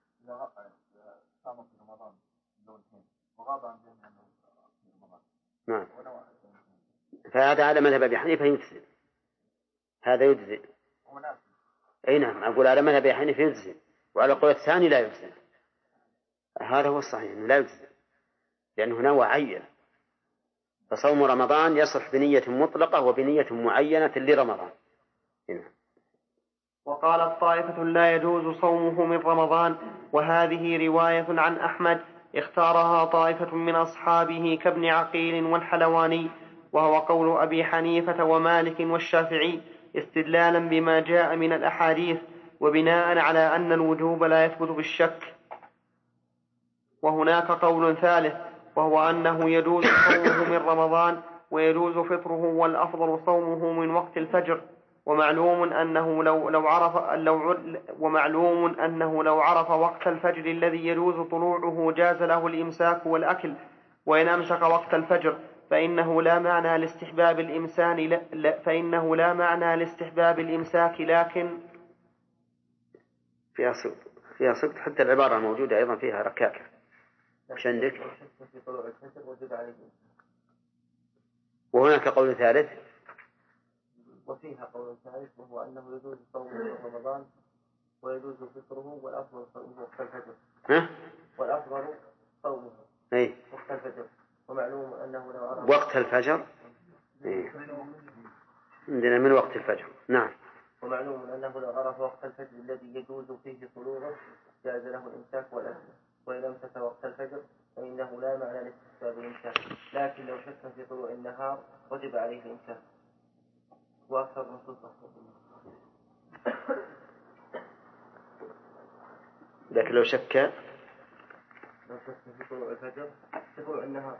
نعم. فهذا على مذهب أبي حنيفة يجزئ، هذا يجزئ. أي نعم، أقول على مذهب أبي حنيفة يجزئ، وعلى القول الثاني لا يجزئ. هذا هو الصحيح، لا يجزئ لأنه نوى عين. فصوم رمضان يصح بنية مطلقة وبنية معينة لرمضان. هنا. وقالت طائفة لا يجوز صومه من رمضان، وهذه رواية عن أحمد اختارها طائفة من أصحابه كابن عقيل والحلواني، وهو قول أبي حنيفة ومالك والشافعي، استدلالا بما جاء من الأحاديث، وبناء على أن الوجوب لا يثبت بالشك. وهناك قول ثالث، وهو أنه يجوز صومه من رمضان ويجوز فطره، والأفضل صومه من وقت الفجر. ومعلوم أنه لو عرف وقت الفجر الذي يجوز طلوعه جاز له الإمساك والأكل، وإن أمسك وقت الفجر فإنه لا معنى لاستحباب الإمساك لكن فيها صدق. حتى العبارة موجودة أيضا فيها ركاكة. مش عندك؟ وهناك قول ثالث، وفيها قول ثالث، وهو أنه يجوز صومه في رمضان ويجوز فطره، والأفضل صومه وقت الفجر. والأفضل صومه وقت الفجر. ومعلوم أنه لو عرف وقت الفجر. عندنا من وقت الفجر. نعم. ومعلوم أنه لو عرف وقت الفجر الذي يجوز فيه طلوعه جاز له الإمساك والأكل، وإن أمسك وقت الفجر فإنه لا معنى لاستحباب الإمساك، لكن لو شك في طلوع النهار وجب عليه الإمساك. وأكثر نصوص لكن لو شك لو شك في طلوع الفجر في طلوع النهار.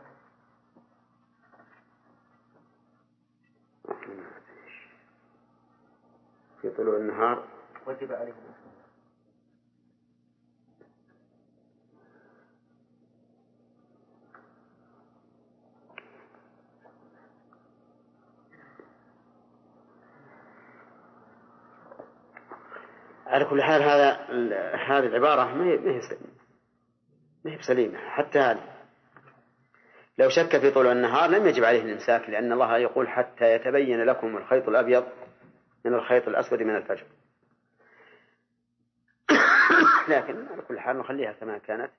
في طلوع النهار وجب عليه الإمساك. على كل حال هذه العبارة ما هي سليمة. حتى هذه لو شك في طلوع النهار لم يجب عليه الإمساك، لأن الله يقول حتى يتبين لكم الخيط الأبيض من الخيط الأسود من الفجر. لكن على كل حال نخليها كما كانت.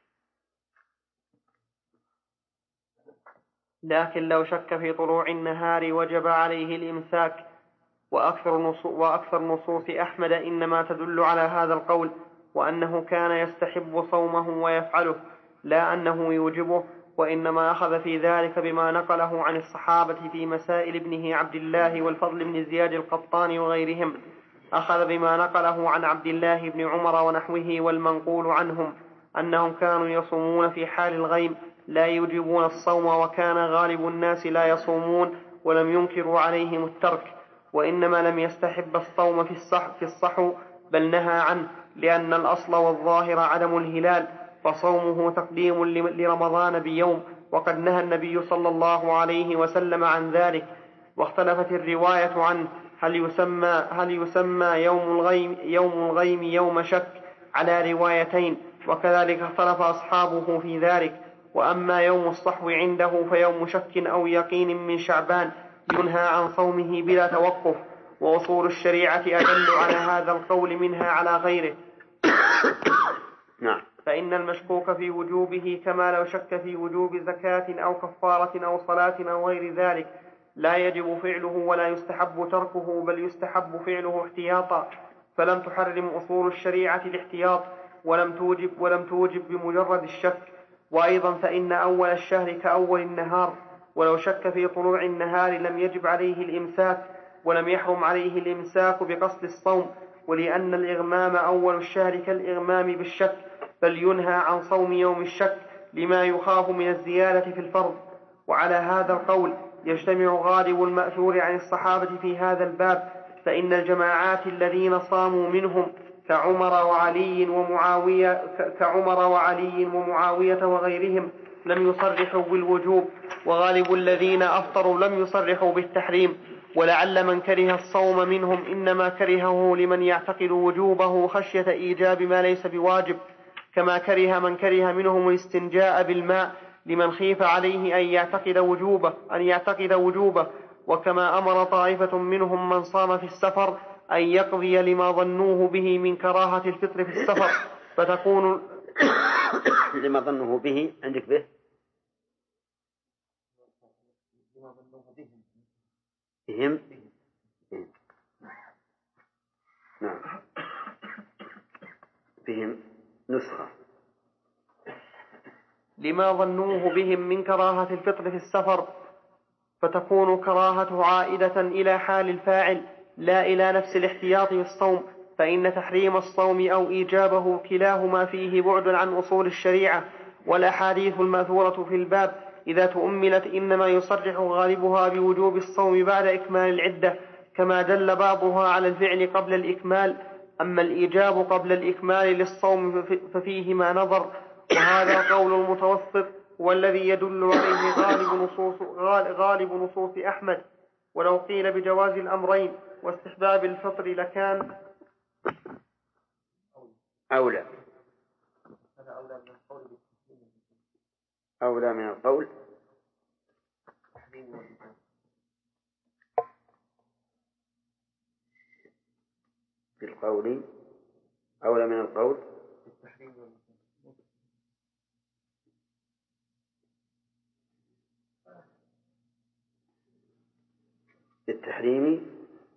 لكن لو شك في طلوع النهار وجب عليه الإمساك. وأكثر نصوص أحمد إنما تدل على هذا القول، وأنه كان يستحب صومه ويفعله، لا أنه يوجبه، وإنما أخذ في ذلك بما نقله عن الصحابة في مسائل ابنه عبد الله والفضل بن زياد القطان وغيرهم. أخذ بما نقله عن عبد الله بن عمر ونحوه والمنقول عنهم أنهم كانوا يصومون في حال الغيم لا يوجبون الصوم، وكان غالب الناس لا يصومون ولم ينكروا عليهم الترك، وإنما لم يستحب الصوم في الصحو بل نهى عنه، لأن الأصل والظاهر عدم الهلال، فصومه تقديم لرمضان بيوم، وقد نهى النبي صلى الله عليه وسلم عن ذلك. واختلفت الرواية عنه هل يسمى يوم الغيم يوم شك على روايتين، وكذلك اختلف أصحابه في ذلك. وأما يوم الصحو عنده فيوم شك أو يقين من شعبان ينهى عن صومه بلا توقف. وأصول الشريعة أدل على هذا القول منها على غيره. فإن المشكوك في وجوبه كما لو شك في وجوب زكاة أو كفارة أو صلاة أو غير ذلك لا يجب فعله ولا يستحب تركه، بل يستحب فعله احتياطا. فلم تحرم أصول الشريعة الاحتياط ولم توجب بمجرد الشك. وأيضا فإن أول الشهر كأول النهار، ولو شك في طلوع النهار لم يجب عليه الإمساك، ولم يحرم عليه الإمساك بقصد الصوم، ولأن الإغمام أول الشهر كالإغمام بالشك، بل ينهى عن صوم يوم الشك لما يخاف من الزيادة في الفرض. وعلى هذا القول يجتمع غالب المأثور عن الصحابة في هذا الباب، فإن الجماعات الذين صاموا منهم كعمر وعلي ومعاوية وغيرهم لم يصرحوا بالوجوب، وغالب الذين أفطروا لم يصرحوا بالتحريم. ولعل من كره الصوم منهم إنما كرهه لمن يعتقد وجوبه خشية إيجاب ما ليس بواجب، كما كره من كره منهم الاستنجاء بالماء لمن خيف عليه أن يعتقد وجوبه. وكما أمر طائفة منهم من صام في السفر أن يقضي لما ظنوه به من كراهة الفطر في السفر، فتكون لما ظنوه به عندك به بهم. نعم، بهم نسخة. لما ظنوه بهم من كراهة الفطر في السفر، فتكون كراهة عائدة إلى حال الفاعل لا إلى نفس الاحتياط بالصوم، فإن تحريم الصوم أو إيجابه كلاهما فيه بعد عن أصول الشريعة. والأحاديث المأثورة في الباب إذا تؤملت إنما يصرح غالبها بوجوب الصوم بعد إكمال العدة، كما دل بعضها على الفعل قبل الإكمال. أما الإيجاب قبل الإكمال للصوم ففيهما نظر، وهذا قول المتوسط والذي يدل عليه غالب نصوص أحمد. ولو قيل بجواز الأمرين واستحباب الفطر لكان أولى من القول بالقول، أولى من القول بالتحريم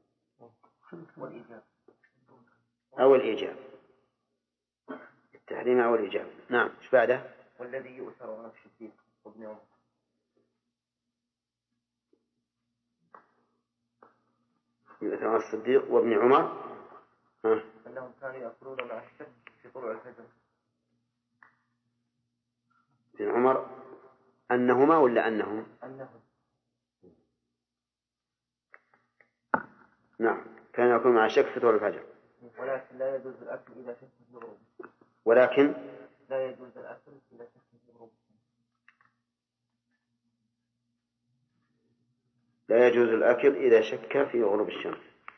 أو الإيجاب. التحريم أو الإيجاب. نعم، ايش بعده؟ والذي يؤثر على الشديد وابن عمر. يؤثر على الصديق وابن عمر أنهم كانوا يأكلون مع الشك في طلوع الفجر. أنهما ولا أنهم؟ نعم، كان يكون مع الشك في طول الفجر. ولكن لا يجوز الأكل إذا شك في الغروب. ولكن لا يجوز الأكل إذا شك في الغروب. لا يجوز الأكل إذا شك في غروب الشمس.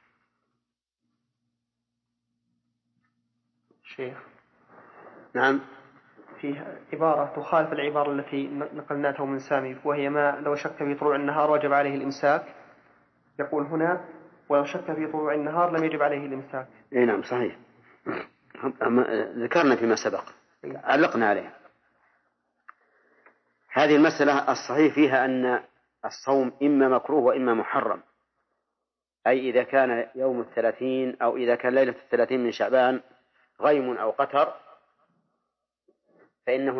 شيخ. نعم. فيه عبارة تخالف العبارة التي نقلناها من سامي، وهي ما لو شك في طلوع النهار وجب عليه الإمساك. يقول هنا ولو شك في طلوع النهار لم يجب عليه الإمساك. إيه نعم صحيح، ذكرنا فيما سبق، علقنا عليه. هذه المسألة الصحيح فيها أن الصوم إما مكروه وإما محرم، أي إذا كان يوم 30 أو إذا كان ليلة 30 من شعبان غيم أو قتر فإنه